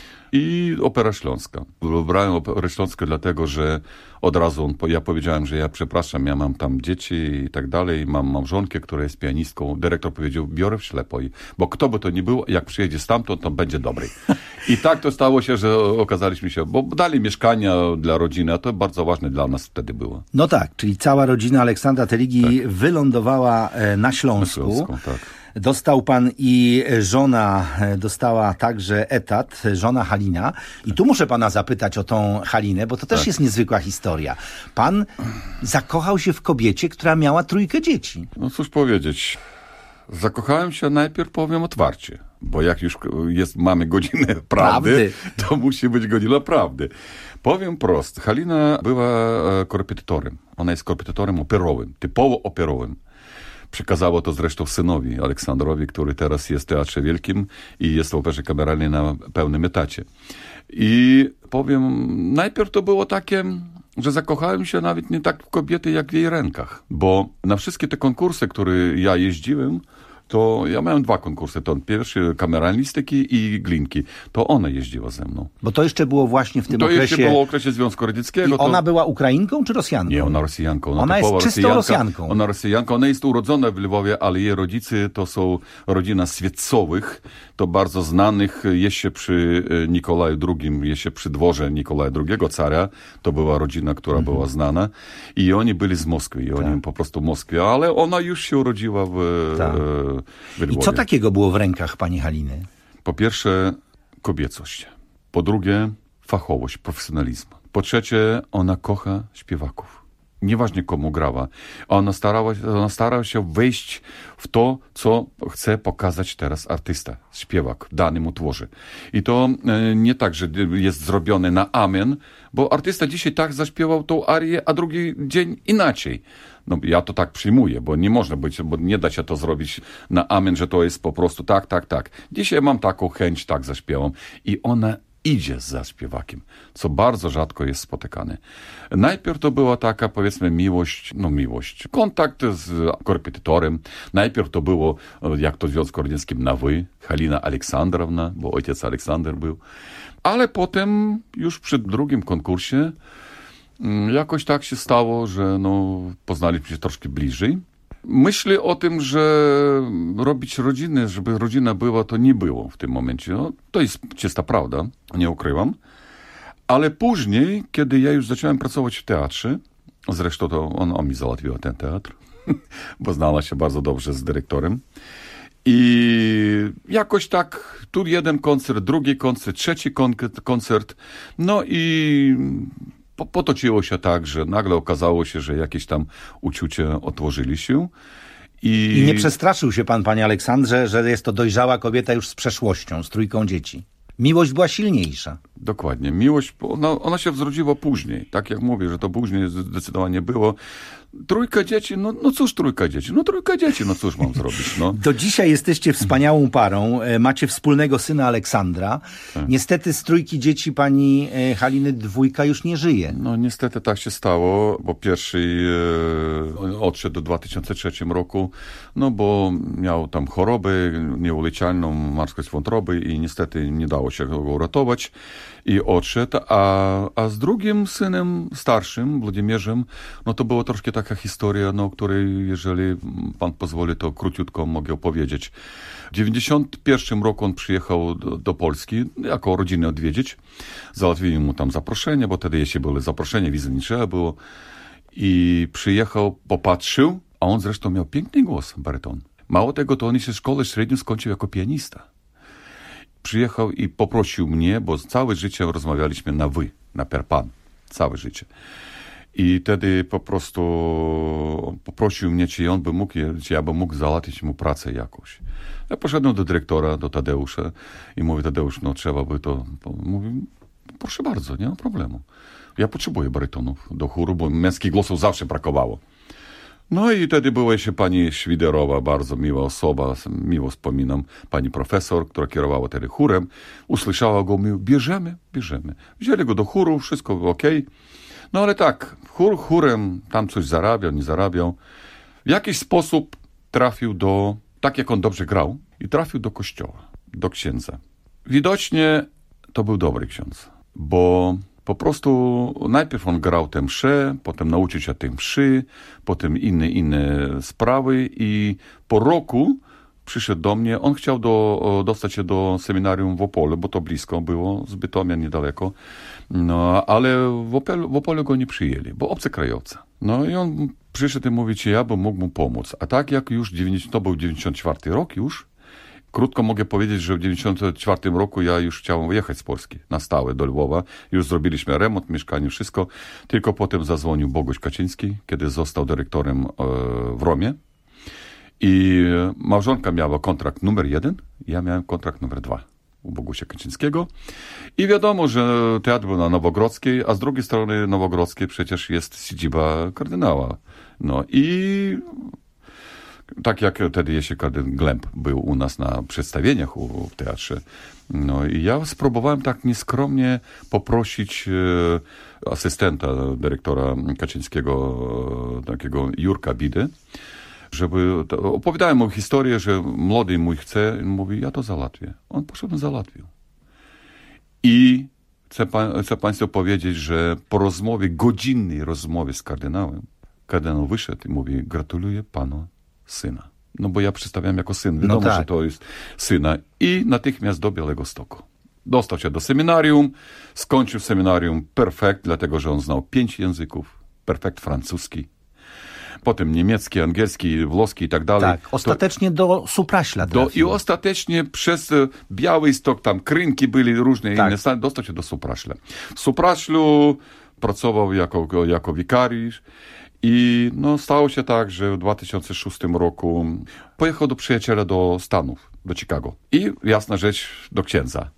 I Opera Śląska. Wybrałem Operę Śląską dlatego, że od razu on, ja powiedziałem, że ja przepraszam, ja mam tam dzieci i tak dalej, mam małżonkę, która jest pianistką. Dyrektor powiedział, biorę w ślepo, bo kto by to nie był, jak przyjedzie stamtąd, to będzie dobry. I tak to stało się, że okazaliśmy się, bo dali mieszkania dla rodziny, a to bardzo ważne dla nas wtedy było. No tak, czyli cała rodzina Aleksandra Teligi tak. wylądowała na Śląsku. Na Śląsku, tak. Dostał pan i żona dostała także etat, żona Halina. I tu muszę pana zapytać o tą Halinę, bo to też tak. jest niezwykła historia. Pan zakochał się w kobiecie, która miała trójkę dzieci. No cóż powiedzieć. Zakochałem się najpierw, powiem otwarcie, bo jak już jest, mamy godzinę prawdy, prawdy, to musi być godzina prawdy. Powiem prosto. Halina była korepetytorem. Ona jest korepetytorem operowym, typowo operowym. Przekazało to zresztą synowi Aleksandrowi, który teraz jest w Teatrze Wielkim i jest w Operze Kameralnej na pełnym etacie. I powiem, najpierw to było takie, że zakochałem się nawet nie tak w kobiety, jak w jej rękach. Bo na wszystkie te konkursy, które ja jeździłem, to ja miałem dwa konkursy. To pierwszy kameralistyki i glinki. To ona jeździła ze mną. Bo to jeszcze było właśnie w tym to okresie... To jeszcze było w okresie Związku Radzieckiego. I ona to... była Ukrainką czy Rosjanką? Nie, ona Rosjanką. Ona, ona jest czystą Rosjanka. Rosjanką. Ona Rosjanka. Ona jest urodzona w Lwowie, ale jej rodzice to są rodzina Swietcowych. To bardzo znanych jeszcze przy Nikolaju drugim, jeszcze przy dworze Nikolaja drugiego cara. To była rodzina, która mhm. była znana. I oni byli z Moskwy. I oni tak. po prostu w Moskwie. Ale ona już się urodziła w, tak. w Lwowie. I co takiego było w rękach pani Haliny? Po pierwsze, kobiecość. Po drugie, fachowość, profesjonalizm. Po trzecie, ona kocha śpiewaków. Nieważnie komu grała. Ona starała, ona starała się wejść w to, co chce pokazać teraz artysta, śpiewak w danym utworze. I to e, nie tak, że jest zrobione na amen, bo artysta dzisiaj tak zaśpiewał tą arię, a drugi dzień inaczej. No ja to tak przyjmuję, bo nie można być, bo nie da się to zrobić na amen, że to jest po prostu tak, tak, tak. Dzisiaj mam taką chęć, tak zaśpiewam. I ona idzie za śpiewakiem, co bardzo rzadko jest spotykane. Najpierw to była taka, powiedzmy, miłość, no miłość, kontakt z korepetytorem. Najpierw to było, jak to w Związku Radzieckim, na wy, Halina Aleksandrowna, bo ojciec Aleksander był. Ale potem, już przy drugim konkursie, jakoś tak się stało, że no, poznaliśmy się troszkę bliżej. Myśli o tym, że robić rodzinę, żeby rodzina była, to nie było w tym momencie. No, to jest czysta prawda, nie ukrywam. Ale później, kiedy ja już zacząłem pracować w teatrze, zresztą to on, on mi załatwił ten teatr, bo znała się bardzo dobrze z dyrektorem. I jakoś tak, tu jeden koncert, drugi koncert, trzeci koncert, no i potoczyło się tak, że nagle okazało się, że jakieś tam uczucia otworzyli się. I... I nie przestraszył się pan, panie Aleksandrze, że jest to dojrzała kobieta już z przeszłością, z trójką dzieci? Miłość była silniejsza. Dokładnie. Miłość, ona, ona się zrodziła później. Tak jak mówię, że to później zdecydowanie było. Trójka dzieci, no, no cóż trójka dzieci? No trójka dzieci, no cóż mam zrobić? No. Do dzisiaj jesteście wspaniałą parą. Macie wspólnego syna Aleksandra. Tak. Niestety z trójki dzieci pani Haliny dwójka już nie żyje. No niestety tak się stało, bo pierwszy e, odszedł w dwa tysiące trzecim roku, no bo miał tam chorobę nieuleczalną, marskość wątroby i niestety nie dało się go uratować i odszedł, a, a z drugim synem starszym, Włodzimierzem, no to było troszkę taka historia, no, o której, jeżeli pan pozwoli, to króciutko mogę opowiedzieć. W dziewięćdziesiątym pierwszym roku on przyjechał do, do Polski, jako rodzinę odwiedzić. Załatwili mu tam zaproszenie, bo wtedy jeszcze były zaproszenia, wizy nie trzeba było. I przyjechał, popatrzył, a on zresztą miał piękny głos, baryton. Mało tego, to on jeszcze szkołę średnią skończył jako pianista. Przyjechał i poprosił mnie, bo całe życie rozmawialiśmy na wy, na per pan. Całe życie. I wtedy po prostu poprosił mnie, czy on by mógł, czy ja bym mógł załatwić mu pracę jakąś. Ja poszedłem do dyrektora, do Tadeusza i mówię, Tadeusz, no trzeba by to... Mówi, proszę bardzo, nie ma problemu. Ja potrzebuję barytonów do chóru, bo męskich głosów zawsze brakowało. No i wtedy była jeszcze pani Świderowa, bardzo miła osoba, miło wspominam, pani profesor, która kierowała wtedy chórem. Usłyszała go, mówi, bierzemy, bierzemy. Wzięli go do chóru, wszystko było okej. No ale tak, chór chórem, tam coś zarabiał, nie zarabiał. W jakiś sposób trafił do, tak jak on dobrze grał, i trafił do kościoła, do księdza. Widocznie to był dobry ksiądz, bo po prostu najpierw on grał tę mszę, potem nauczył się tej mszy, potem inne, inne sprawy i po roku przyszedł do mnie. On chciał do, dostać się do seminarium w Opolu, bo to blisko było, z Bytomia niedaleko. No, ale w Opolu, w Opolu go nie przyjęli, bo obcokrajowca. No i on przyszedł i mówi, czy ja bym mógł mu pomóc. A tak jak już, to był dziewięćdziesiąty czwarty rok już, krótko mogę powiedzieć, że w dziewięćdziesiątym czwartym roku ja już chciałem wyjechać z Polski na stałe do Lwowa. Już zrobiliśmy remont, mieszkanie, wszystko. Tylko potem zadzwonił Boguś Kaczyński, kiedy został dyrektorem e, w Romie. I małżonka miała kontrakt numer jeden, ja miałem kontrakt numer dwa u Bogusia Kaczyńskiego. I wiadomo, że teatr był na Nowogrodzkiej, a z drugiej strony Nowogrodzkiej przecież jest siedziba kardynała. No i tak jak wtedy jeszcze kardynał Glemp był u nas na przedstawieniach u, w teatrze. No i ja spróbowałem tak nieskromnie poprosić e, asystenta dyrektora Kaczyńskiego, e, takiego Jurka Bidy, żeby, to, opowiadałem mu historię, że młody mój chce, i mówi, ja to załatwię. On poszedł, załatwił. I chcę, pa, chcę Państwu powiedzieć, że po rozmowie, godzinnej rozmowie z kardynałem, kardynał wyszedł i mówi, gratuluję Panu syna. No bo ja przedstawiam jako syn. Wiadomo, no tak, że to jest syna. I natychmiast do Białegostoku. Dostał się do seminarium, skończył seminarium perfekt, dlatego że on znał pięć języków. Perfekt francuski. Potem niemiecki, angielski, włoski i tak dalej. Tak, ostatecznie to, do Supraśla do, I ostatecznie przez Białystok, tam Krynki byli różne tak. inne stany, dostał się do Supraśla. W Supraślu pracował jako, jako wikariusz i no, stało się tak, że w dwa tysiące szóstym roku pojechał do przyjaciela do Stanów, do Chicago. I jasna rzecz, do księdza.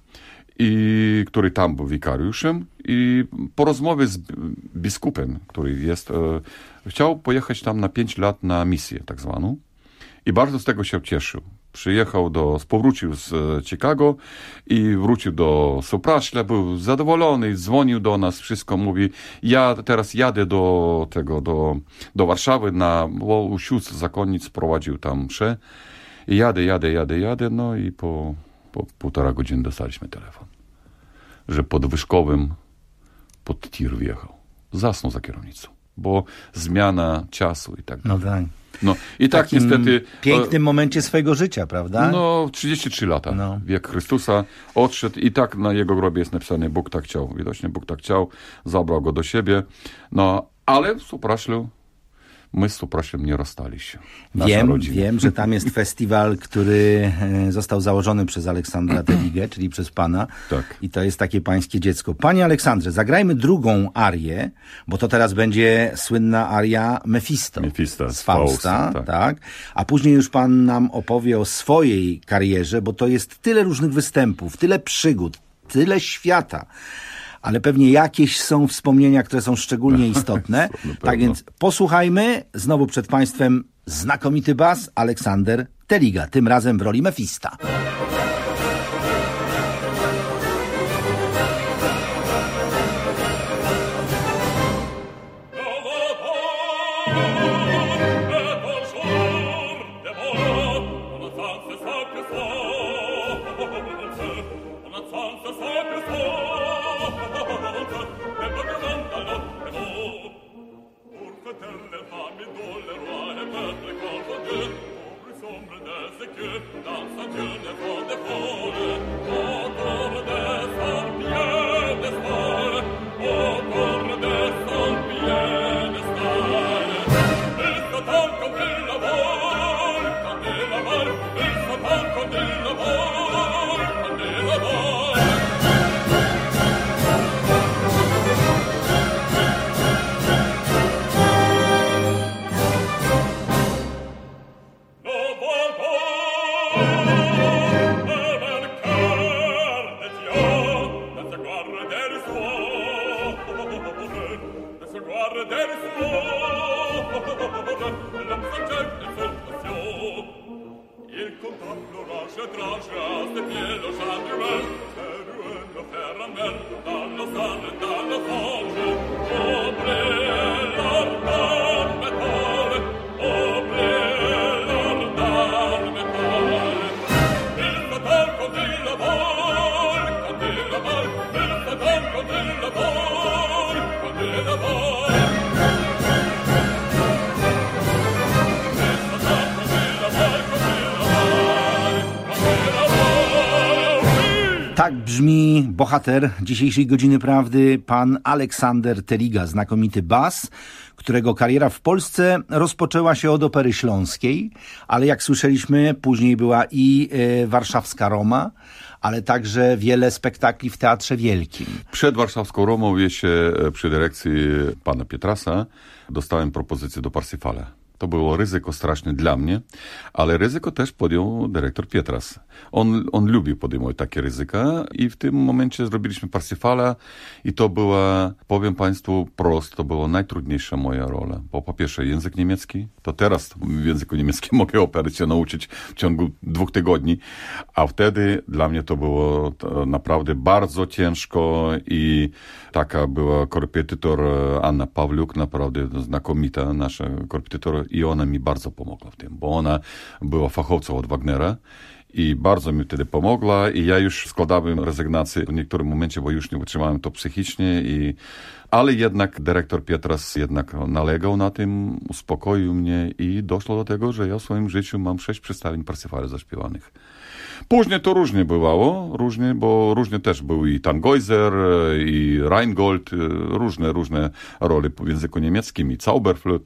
I który tam był wikariuszem i po rozmowie z biskupem, który jest, e, chciał pojechać tam na pięć lat na misję tak zwaną i bardzo z tego się cieszył. Przyjechał do, powrócił z Chicago i wrócił do Supraśla, był zadowolony, dzwonił do nas, wszystko mówi, ja teraz jadę do tego, do, do Warszawy, na, bo u sióstr zakonnic prowadził tam mszę i jadę, jadę, jadę, jadę, no i po Po półtora godziny dostaliśmy telefon, że pod Wyszkowym pod tir wjechał. Zasnął za kierownicą, bo zmiana czasu i tak dalej. No tak. No, i tak takim niestety... pięknym momencie swojego życia, prawda? No, trzydzieści trzy lata. No. Wiek Chrystusa odszedł i tak na jego grobie jest napisane, Bóg tak chciał. Widocznie Bóg tak chciał, zabrał go do siebie. No, ale w Supraślu my z Supraślem nie rozstali się. Wiem, wiem, że tam jest festiwal, który został założony przez Aleksandra Teligę, czyli przez pana. Tak. I to jest takie pańskie dziecko. Panie Aleksandrze, zagrajmy drugą arię, bo to teraz będzie słynna aria Mefisto. Mefisto z Fausta, tak. tak. A później już pan nam opowie o swojej karierze, bo to jest tyle różnych występów, tyle przygód, tyle świata. Ale pewnie jakieś są wspomnienia, które są szczególnie istotne. Tak więc posłuchajmy. Znowu przed Państwem znakomity bas Aleksander Teliga, tym razem w roli Mefista. Tak brzmi bohater dzisiejszej Godziny Prawdy, pan Aleksander Teliga, znakomity bas, którego kariera w Polsce rozpoczęła się od Opery Śląskiej, ale jak słyszeliśmy, później była i e, warszawska Roma, ale także wiele spektakli w Teatrze Wielkim. Przed warszawską Romą, wiecie, przy dyrekcji pana Pietrasa dostałem propozycję do Parsifala. To było ryzyko straszne dla mnie, ale ryzyko też podjął dyrektor Pietras. On, on lubił podejmować takie ryzyka i w tym momencie zrobiliśmy Parsifala i to była, powiem Państwu prosto, to była najtrudniejsza moja rola. Bo po pierwsze język niemiecki, to teraz w języku niemieckim mogę opery się nauczyć w ciągu dwóch tygodni, a wtedy dla mnie to było to naprawdę bardzo ciężko i taka była korepetytor Anna Pawliuk, naprawdę znakomita nasza korepetytor i ona mi bardzo pomogła w tym, bo ona była fachowcą od Wagnera i bardzo mi wtedy pomogła i ja już składałem rezygnację w niektórym momencie, bo już nie wytrzymałem to psychicznie, i, ale jednak dyrektor Pietras jednak nalegał na tym, uspokoił mnie i doszło do tego, że ja w swoim życiu mam sześć przedstawień Parsifala zaśpiewanych. Później to różnie bywało, różnie, bo różnie też był i Tannhäuser, i Rheingold, różne, różne role w języku niemieckim, i Zauberflöte.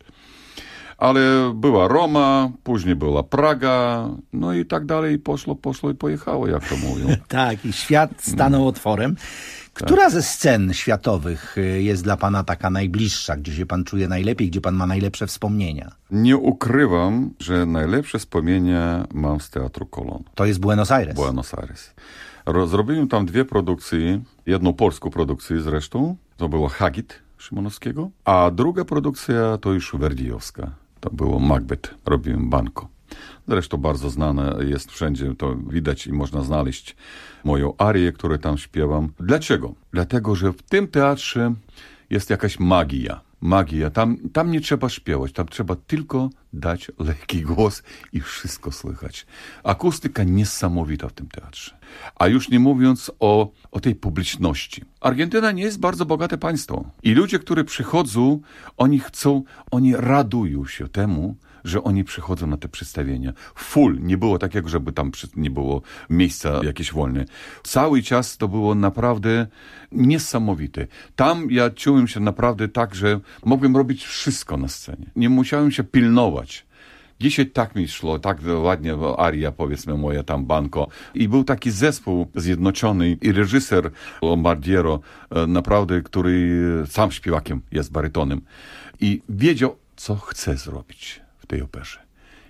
Ale była Roma, później była Praga, no i tak dalej, poszło, poszło i pojechało, jak to mówią. Tak, i świat stanął otworem. Która tak. ze scen światowych jest dla pana taka najbliższa, gdzie się pan czuje najlepiej, gdzie pan ma najlepsze wspomnienia? Nie ukrywam, że najlepsze wspomnienia mam z Teatru Kolon. To jest Buenos Aires. Buenos Aires. Zrobiłem tam dwie produkcje, jedną polską produkcję zresztą, to było Hagit Szymanowskiego, a druga produkcja to już Verdiowska. To było Macbeth, robiłem Banco. Zresztą bardzo znane jest wszędzie, to widać i można znaleźć moją arię, którą tam śpiewam. Dlaczego? Dlatego, że w tym teatrze jest jakaś magia. Magia. Tam, tam nie trzeba śpiewać, tam trzeba tylko dać lekki głos i wszystko słychać. Akustyka niesamowita w tym teatrze. A już nie mówiąc o, o tej publiczności. Argentyna nie jest bardzo bogate państwo. I ludzie, którzy przychodzą, oni chcą, oni radują się temu, że oni przychodzą na te przedstawienia. Full. Nie było takiego, żeby tam nie było miejsca jakieś wolne. Cały czas to było naprawdę niesamowite. Tam ja czułem się naprawdę tak, że mogłem robić wszystko na scenie. Nie musiałem się pilnować. Dzisiaj tak mi szło, tak ładnie aria, powiedzmy, moja tam Banco. I był taki zespół zjednoczony i reżyser Lombardiero, naprawdę, który sam śpiewakiem jest barytonem. I wiedział, co chce zrobić w tej operze.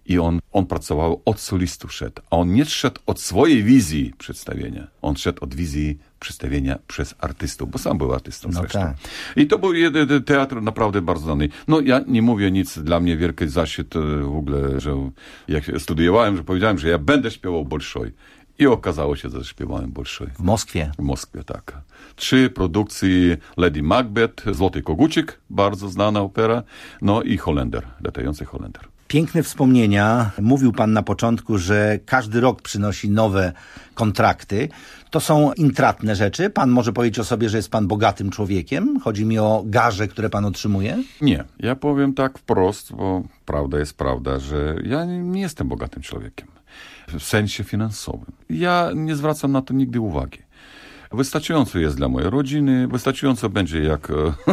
I on, on pracował od solistów szedł. A on nie szedł od swojej wizji przedstawienia. On szedł od wizji przedstawienia przez artystów, bo sam był artystą no zresztą. Tak. I to był jeden teatr naprawdę bardzo znany. No ja nie mówię nic, dla mnie wielki zaszczyt w ogóle, że jak studiowałem, że powiedziałem, że ja będę śpiewał Bolszoj. I okazało się, że śpiewałem Bolszoj. W Moskwie? W Moskwie, tak. Trzy produkcje Lady Macbeth, Złoty Kogucik, bardzo znana opera, no i Holender, latający Holender. Piękne wspomnienia. Mówił pan na początku, że każdy rok przynosi nowe kontrakty. To są intratne rzeczy. Pan może powiedzieć o sobie, że jest pan bogatym człowiekiem? Chodzi mi o garze, które pan otrzymuje? Nie. Ja powiem tak wprost, bo prawda jest prawda, że ja nie jestem bogatym człowiekiem. W sensie finansowym. Ja nie zwracam na to nigdy uwagi. Wystarczająco jest dla mojej rodziny, wystarczająco będzie, jak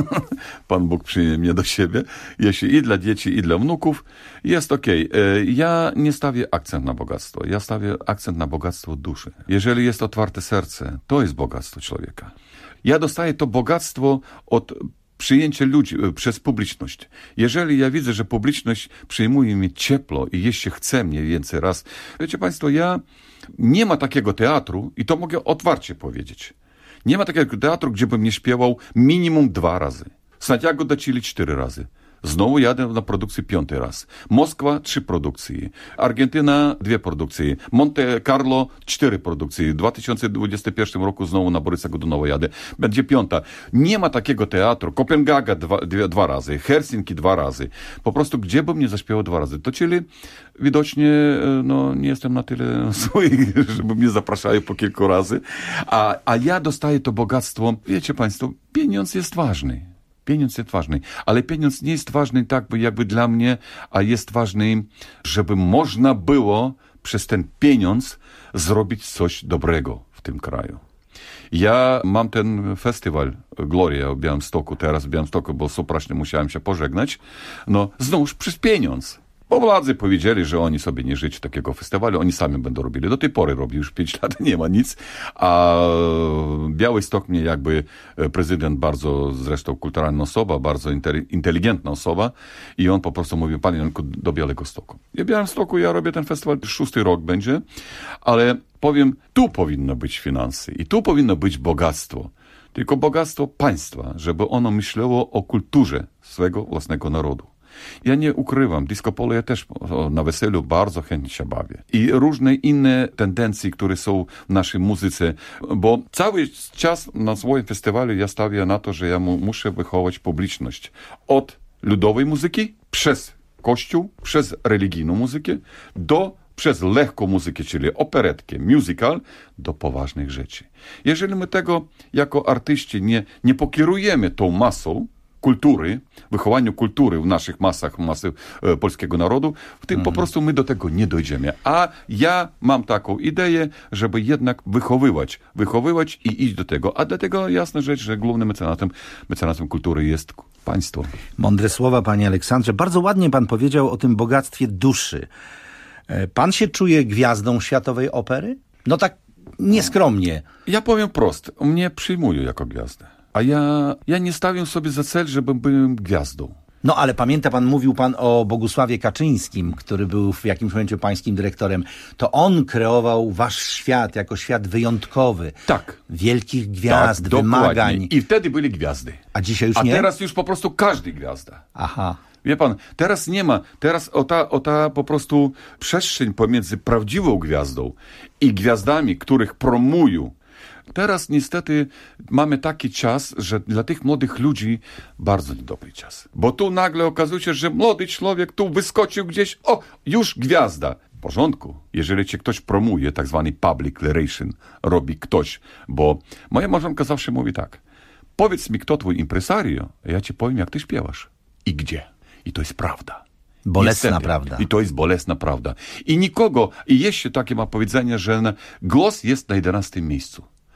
Pan Bóg przyjmie mnie do siebie, jeśli i dla dzieci, i dla wnuków, jest okej. Okay. Ja nie stawię akcent na bogactwo, ja stawię akcent na bogactwo duszy. Jeżeli jest otwarte serce, to jest bogactwo człowieka. Ja dostaję to bogactwo od przyjęcia ludzi przez publiczność. Jeżeli ja widzę, że publiczność przyjmuje mnie ciepło i jeśli chce mnie więcej raz, wiecie Państwo, ja nie ma takiego teatru, i to mogę otwarcie powiedzieć, nie ma takiego teatru, gdzie bym nie śpiewał minimum dwa razy. Santiago de Chile cztery razy. Znowu jadę na produkcję piąty raz. Moskwa trzy produkcje. Argentyna dwie produkcje. Monte Carlo cztery produkcje. W dwa tysiące dwudziestym pierwszym roku znowu na Borysa Godunowa jadę. Będzie piąta. Nie ma takiego teatru. Kopenhaga dwa, dwie, dwa razy. Helsinki dwa razy. Po prostu gdzie bym nie zaśpiewał dwa razy. To czyli widocznie no, nie jestem na tyle zły, żeby mnie zapraszają po kilku razy. A, a ja dostaję to bogactwo. Wiecie Państwo, pieniądz jest ważny. Pieniądz jest ważny, ale pieniądz nie jest ważny tak jakby dla mnie, a jest ważny, żeby można było przez ten pieniądz zrobić coś dobrego w tym kraju. Ja mam ten festiwal Gloria w Białymstoku, teraz w Białymstoku, bo strasznie musiałem się pożegnać, no znowuż przez pieniądz. Bo władzy powiedzieli, że oni sobie nie życzą takiego festiwalu, oni sami będą robili. Do tej pory robi, już pięć lat nie ma nic, a Białystok mnie jakby prezydent, bardzo zresztą kulturalna osoba, bardzo inteligentna osoba i on po prostu mówił, panie Janku, do Białegostoku. I w Białymstoku ja robię ten festiwal, szósty rok będzie, ale powiem, tu powinno być finanse i tu powinno być bogactwo. Tylko bogactwo państwa, żeby ono myślało o kulturze swego własnego narodu. Ja nie ukrywam, disco polo ja też na weselu bardzo chętnie się bawię. I różne inne tendencje, które są w naszej muzyce, bo cały czas na swoim festiwalu ja stawiam na to, że ja mu, muszę wychować publiczność. Od ludowej muzyki, przez kościół, przez religijną muzykę, do przez lekką muzykę, czyli operetkę, musical, do poważnych rzeczy. Jeżeli my tego jako artyści nie, nie pokierujemy tą masą, kultury, wychowaniu kultury w naszych masach, masy e, polskiego narodu, w tym mhm. po prostu my do tego nie dojdziemy. A ja mam taką ideę, żeby jednak wychowywać, wychowywać i iść do tego. A dlatego jasna rzecz, że głównym mecenatem, mecenatem kultury jest państwo. Mądre słowa, panie Aleksandrze. Bardzo ładnie pan powiedział o tym bogactwie duszy. Pan się czuje gwiazdą światowej opery? No tak nieskromnie. Ja powiem prosto, mnie przyjmują jako gwiazdę. A ja, ja nie stawiam sobie za cel, żebym był gwiazdą. No ale pamięta pan, mówił pan o Bogusławie Kaczyńskim, który był w jakimś momencie pańskim dyrektorem. To on kreował wasz świat jako świat wyjątkowy. Tak. Wielkich gwiazd, tak, wymagań. Dokładnie. I wtedy byli gwiazdy. A dzisiaj już A nie? A teraz już po prostu każdy gwiazda. Aha. Wie pan, teraz nie ma, teraz o ta, o ta po prostu przestrzeń pomiędzy prawdziwą gwiazdą i gwiazdami, których promują. Teraz niestety mamy taki czas, że dla tych młodych ludzi bardzo niedobry czas. Bo tu nagle okazuje się, że młody człowiek tu wyskoczył gdzieś, o, już gwiazda. W porządku, jeżeli cię ktoś promuje, tak zwany public relation, robi ktoś. Bo moja małżonka zawsze mówi tak, powiedz mi, kto twój impresario, a ja ci powiem, jak ty śpiewasz i gdzie. I to jest prawda. Bolesna Niestety. prawda. I to jest bolesna prawda. I nikogo, i jeszcze takie ma powiedzenie, że głos jest na jedenastym miejscu.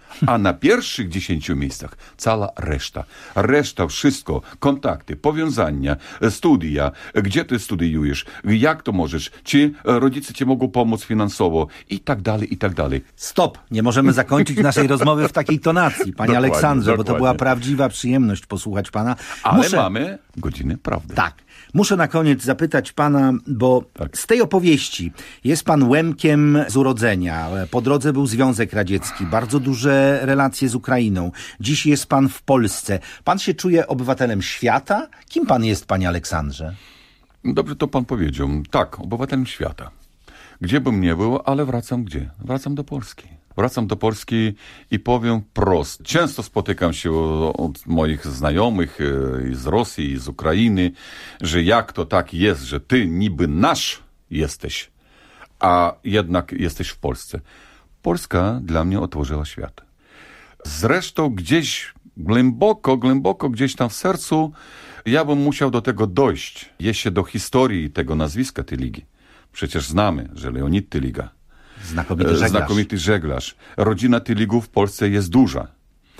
A na pierwszych dziesięciu miejscach cała reszta. Reszta, wszystko, kontakty, powiązania, studia, gdzie ty studiujesz, jak to możesz, czy rodzice ci mogą pomóc finansowo i tak dalej, i tak dalej. Stop! Nie możemy zakończyć naszej rozmowy w takiej tonacji, panie Dokładnie, Aleksandrze, dokładnie. bo to była prawdziwa przyjemność posłuchać pana. Ale Muszę... mamy godzinę prawdy. Tak. Muszę na koniec zapytać pana, bo Tak. z tej opowieści jest pan Łemkiem z urodzenia. Po drodze był Związek Radziecki, bardzo duże relacje z Ukrainą. Dziś jest pan w Polsce. Pan się czuje obywatelem świata? Kim pan jest, panie Aleksandrze? Dobrze to pan powiedział. Tak, obywatelem świata. Gdzie bym nie był, ale wracam gdzie? Wracam do Polski. Wracam do Polski i powiem prosto. Często spotykam się od moich znajomych i z Rosji, i z Ukrainy, że jak to tak jest, że ty niby nasz jesteś, a jednak jesteś w Polsce. Polska dla mnie otworzyła świat. Zresztą gdzieś głęboko, głęboko gdzieś tam w sercu ja bym musiał do tego dojść. Jeśli do historii tego nazwiska Tyligi. Przecież znamy, że Leonid Tyliga. Znakomity żeglarz. Znakomity żeglarz. Rodzina Tyligów w Polsce jest duża.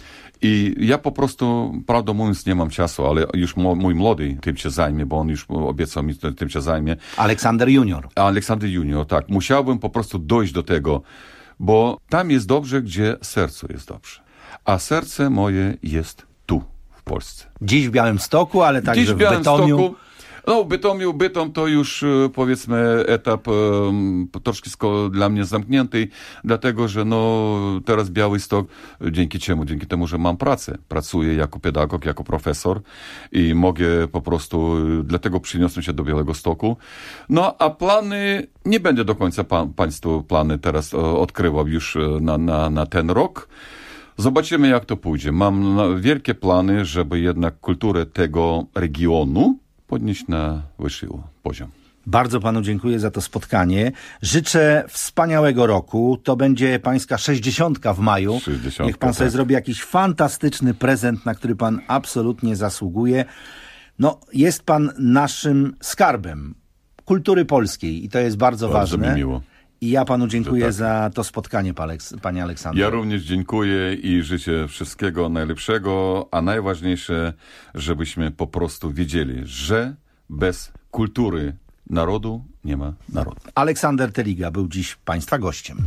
I ja po prostu, prawdę mówiąc, nie mam czasu, ale już mój młody tym się zajmie, bo on już obiecał mi, że tym się zajmie. Aleksander Junior. Aleksander Junior, tak. Musiałbym po prostu dojść do tego, bo tam jest dobrze, gdzie serce jest dobrze. A serce moje jest tu, w Polsce. Dziś w Białymstoku, ale także Dziś w w Bytomiu. Białymstoku. No, Bytomiu, Bytom to już, powiedzmy, etap um, troszkę dla mnie zamknięty, dlatego, że no, teraz Białystok, dzięki czemu? Dzięki temu, że mam pracę. Pracuję jako pedagog, jako profesor i mogę po prostu, dlatego przyniosłem się do Białegostoku. No, a plany, nie będę do końca pa, państwu plany teraz o, odkrywał już na, na, na ten rok. Zobaczymy, jak to pójdzie. Mam wielkie plany, żeby jednak kulturę tego regionu podnieść na wyższy poziom. Bardzo panu dziękuję za to spotkanie. Życzę wspaniałego roku. To będzie pańska sześćdziesiątka w maju. sześćdziesiątka, Niech pan sobie tak. zrobi jakiś fantastyczny prezent, na który pan absolutnie zasługuje. No, jest pan naszym skarbem kultury polskiej i to jest bardzo, Bardzo ważne. mi miło. I ja panu dziękuję tak. za to spotkanie, panie Aleksandrze. Ja również dziękuję i życzę wszystkiego najlepszego, a najważniejsze, żebyśmy po prostu wiedzieli, że bez kultury narodu nie ma narodu. Aleksander Tyliga był dziś państwa gościem.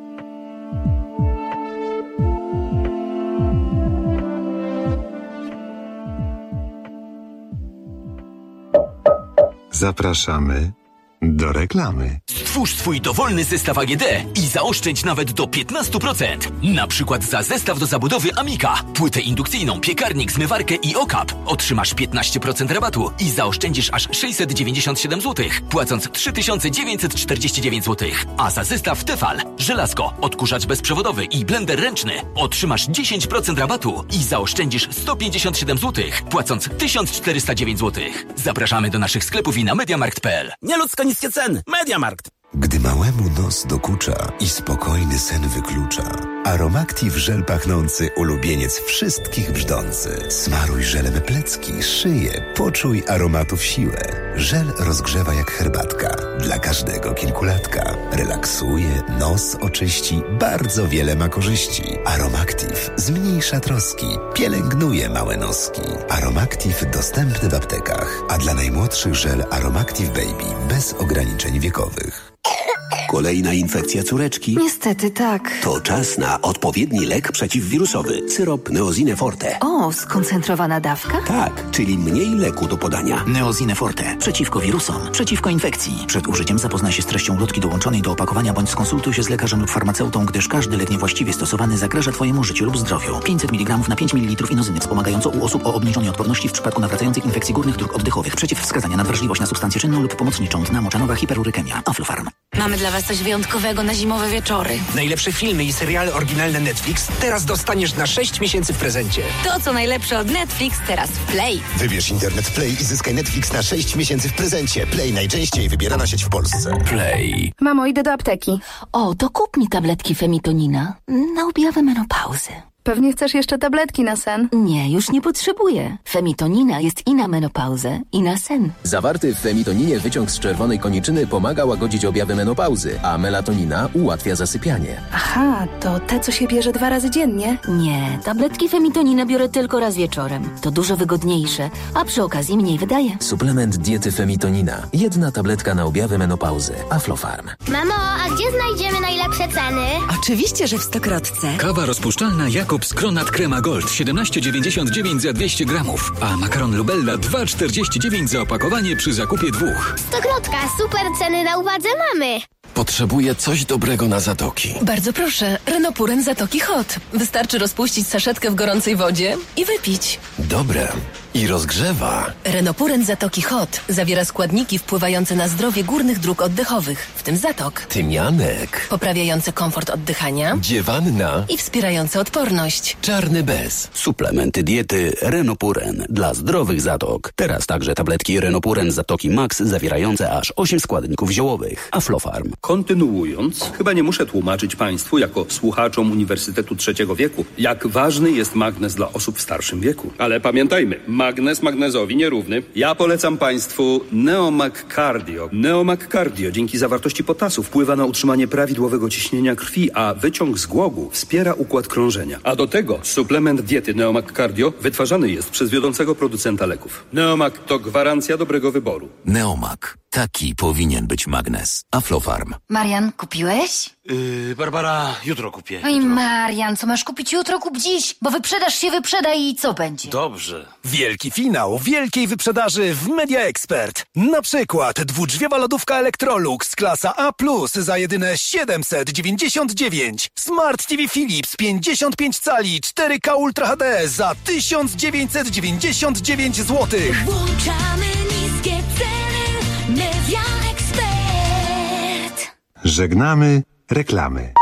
Zapraszamy do reklamy. Stwórz swój dowolny zestaw A G D i zaoszczędź nawet do piętnastu procent. Na przykład za zestaw do zabudowy Amika, płytę indukcyjną, piekarnik, zmywarkę i okap otrzymasz piętnaście procent rabatu i zaoszczędzisz aż sześćset dziewięćdziesiąt siedem złotych, płacąc trzy tysiące dziewięćset czterdzieści dziewięć złotych. A za zestaw Tefal, żelazko, odkurzacz bezprzewodowy i blender ręczny otrzymasz dziesięć procent rabatu i zaoszczędzisz sto pięćdziesiąt siedem złotych, płacąc tysiąc czterysta dziewięć złotych. Zapraszamy do naszych sklepów i na mediamarkt kropka p l. Nieludzko niskie ceny. Mediamarkt. Gdy małemu nos dokucza i spokojny sen wyklucza, Aromactive żel pachnący, ulubieniec wszystkich brzdący. Smaruj żelem plecki, szyję, poczuj aromatów siłę. Żel rozgrzewa jak herbatka, dla każdego kilkulatka. Relaksuje, nos oczyści, bardzo wiele ma korzyści. Aromactive zmniejsza troski, pielęgnuje małe noski. Aromactive dostępny w aptekach, a dla najmłodszych żel Aromactive Baby bez ograniczeń wiekowych. Kolejna infekcja córeczki? Niestety tak. To czas na odpowiedni lek przeciwwirusowy. Syrop Neosine Forte. O, skoncentrowana dawka? Tak, czyli mniej leku do podania. Neosine Forte. Przeciwko wirusom, przeciwko infekcji. Przed użyciem zapoznaj się z treścią ulotki dołączonej do opakowania bądź skonsultuj się z lekarzem lub farmaceutą, gdyż każdy lek niewłaściwie stosowany zagraża Twojemu życiu lub zdrowiu. pięćset miligramów na pięć mililitrów inozyny wspomagająco u osób o obniżonej odporności w przypadku nawracających infekcji górnych dróg oddechowych. Przeciwwskazania na wrażliwość na substancję czynną lub pomocniczą. Tna moczanowa hiperurykemia. Aflofarm. Mamy dla Was coś wyjątkowego na zimowe wieczory. Najlepsze filmy i seriale oryginalne Netflix teraz dostaniesz na sześć miesięcy w prezencie. To, co najlepsze od Netflix, teraz w Play. Wybierz internet Play i zyskaj Netflix na sześć miesięcy w prezencie. Play najczęściej wybierana sieć w Polsce. Play. Mamo, idę do apteki. O, to kup mi tabletki Femitonina na objawy menopauzy. Pewnie chcesz jeszcze tabletki na sen. Nie, już nie potrzebuję. Femitonina jest i na menopauzę, i na sen. Zawarty w femitoninie wyciąg z czerwonej koniczyny pomaga łagodzić objawy menopauzy, a melatonina ułatwia zasypianie. Aha, to te, co się bierze dwa razy dziennie? Nie, tabletki femitonina biorę tylko raz wieczorem. To dużo wygodniejsze, a przy okazji mniej wydaje. Suplement diety femitonina. Jedna tabletka na objawy menopauzy. Aflofarm. Mamo, a gdzie znajdziemy najlepsze ceny? Oczywiście, że w Stokrotce. Kawa rozpuszczalna Jakobs Kronat Crema Gold siedemnaście dziewięćdziesiąt dziewięć za dwieście gramów, a makaron Lubella dwa czterdzieści dziewięć za opakowanie przy zakupie dwóch. Stokrotka, super ceny na uwadze mamy. Potrzebuję coś dobrego na zatoki. Bardzo proszę, Renopuren Zatoki Hot. Wystarczy rozpuścić saszetkę w gorącej wodzie i wypić. Dobre. I rozgrzewa. Renopuren Zatoki Hot zawiera składniki wpływające na zdrowie górnych dróg oddechowych, w tym zatok. Tymianek. Poprawiające komfort oddychania. Dziewanna. I wspierające odporność. Czarny bez. Suplementy diety Renopuren dla zdrowych zatok. Teraz także tabletki Renopuren Zatoki Max zawierające aż osiem składników ziołowych. Aflofarm. Kontynuując, chyba nie muszę tłumaczyć Państwu, jako słuchaczom Uniwersytetu Trzeciego Wieku, jak ważny jest magnez dla osób w starszym wieku. Ale pamiętajmy, magnez magnezowi nierówny. Ja polecam Państwu Neomag Cardio. Neomag Cardio dzięki zawartości potasu wpływa na utrzymanie prawidłowego ciśnienia krwi, a wyciąg z głogu wspiera układ krążenia. A do tego suplement diety Neomag Cardio wytwarzany jest przez wiodącego producenta leków. Neomag to gwarancja dobrego wyboru. Neomag. Taki powinien być magnez. Aflofarm. Marian, kupiłeś? Yy, Barbara, jutro kupię. Oj, Marian, co masz kupić jutro, kup dziś, bo wyprzedaż się wyprzeda i co będzie? Dobrze. Wielki finał wielkiej wyprzedaży w Media Expert. Na przykład dwudrzwiowa lodówka Electrolux klasa A plus za jedyne siedemset dziewięćdziesiąt dziewięć. Smart T V Philips pięćdziesiąt pięć cali cztery K Ultra H D za tysiąc dziewięćset dziewięćdziesiąt dziewięć złotych. Włączamy niskie ceny. Media Expert. Żegnamy reklamy.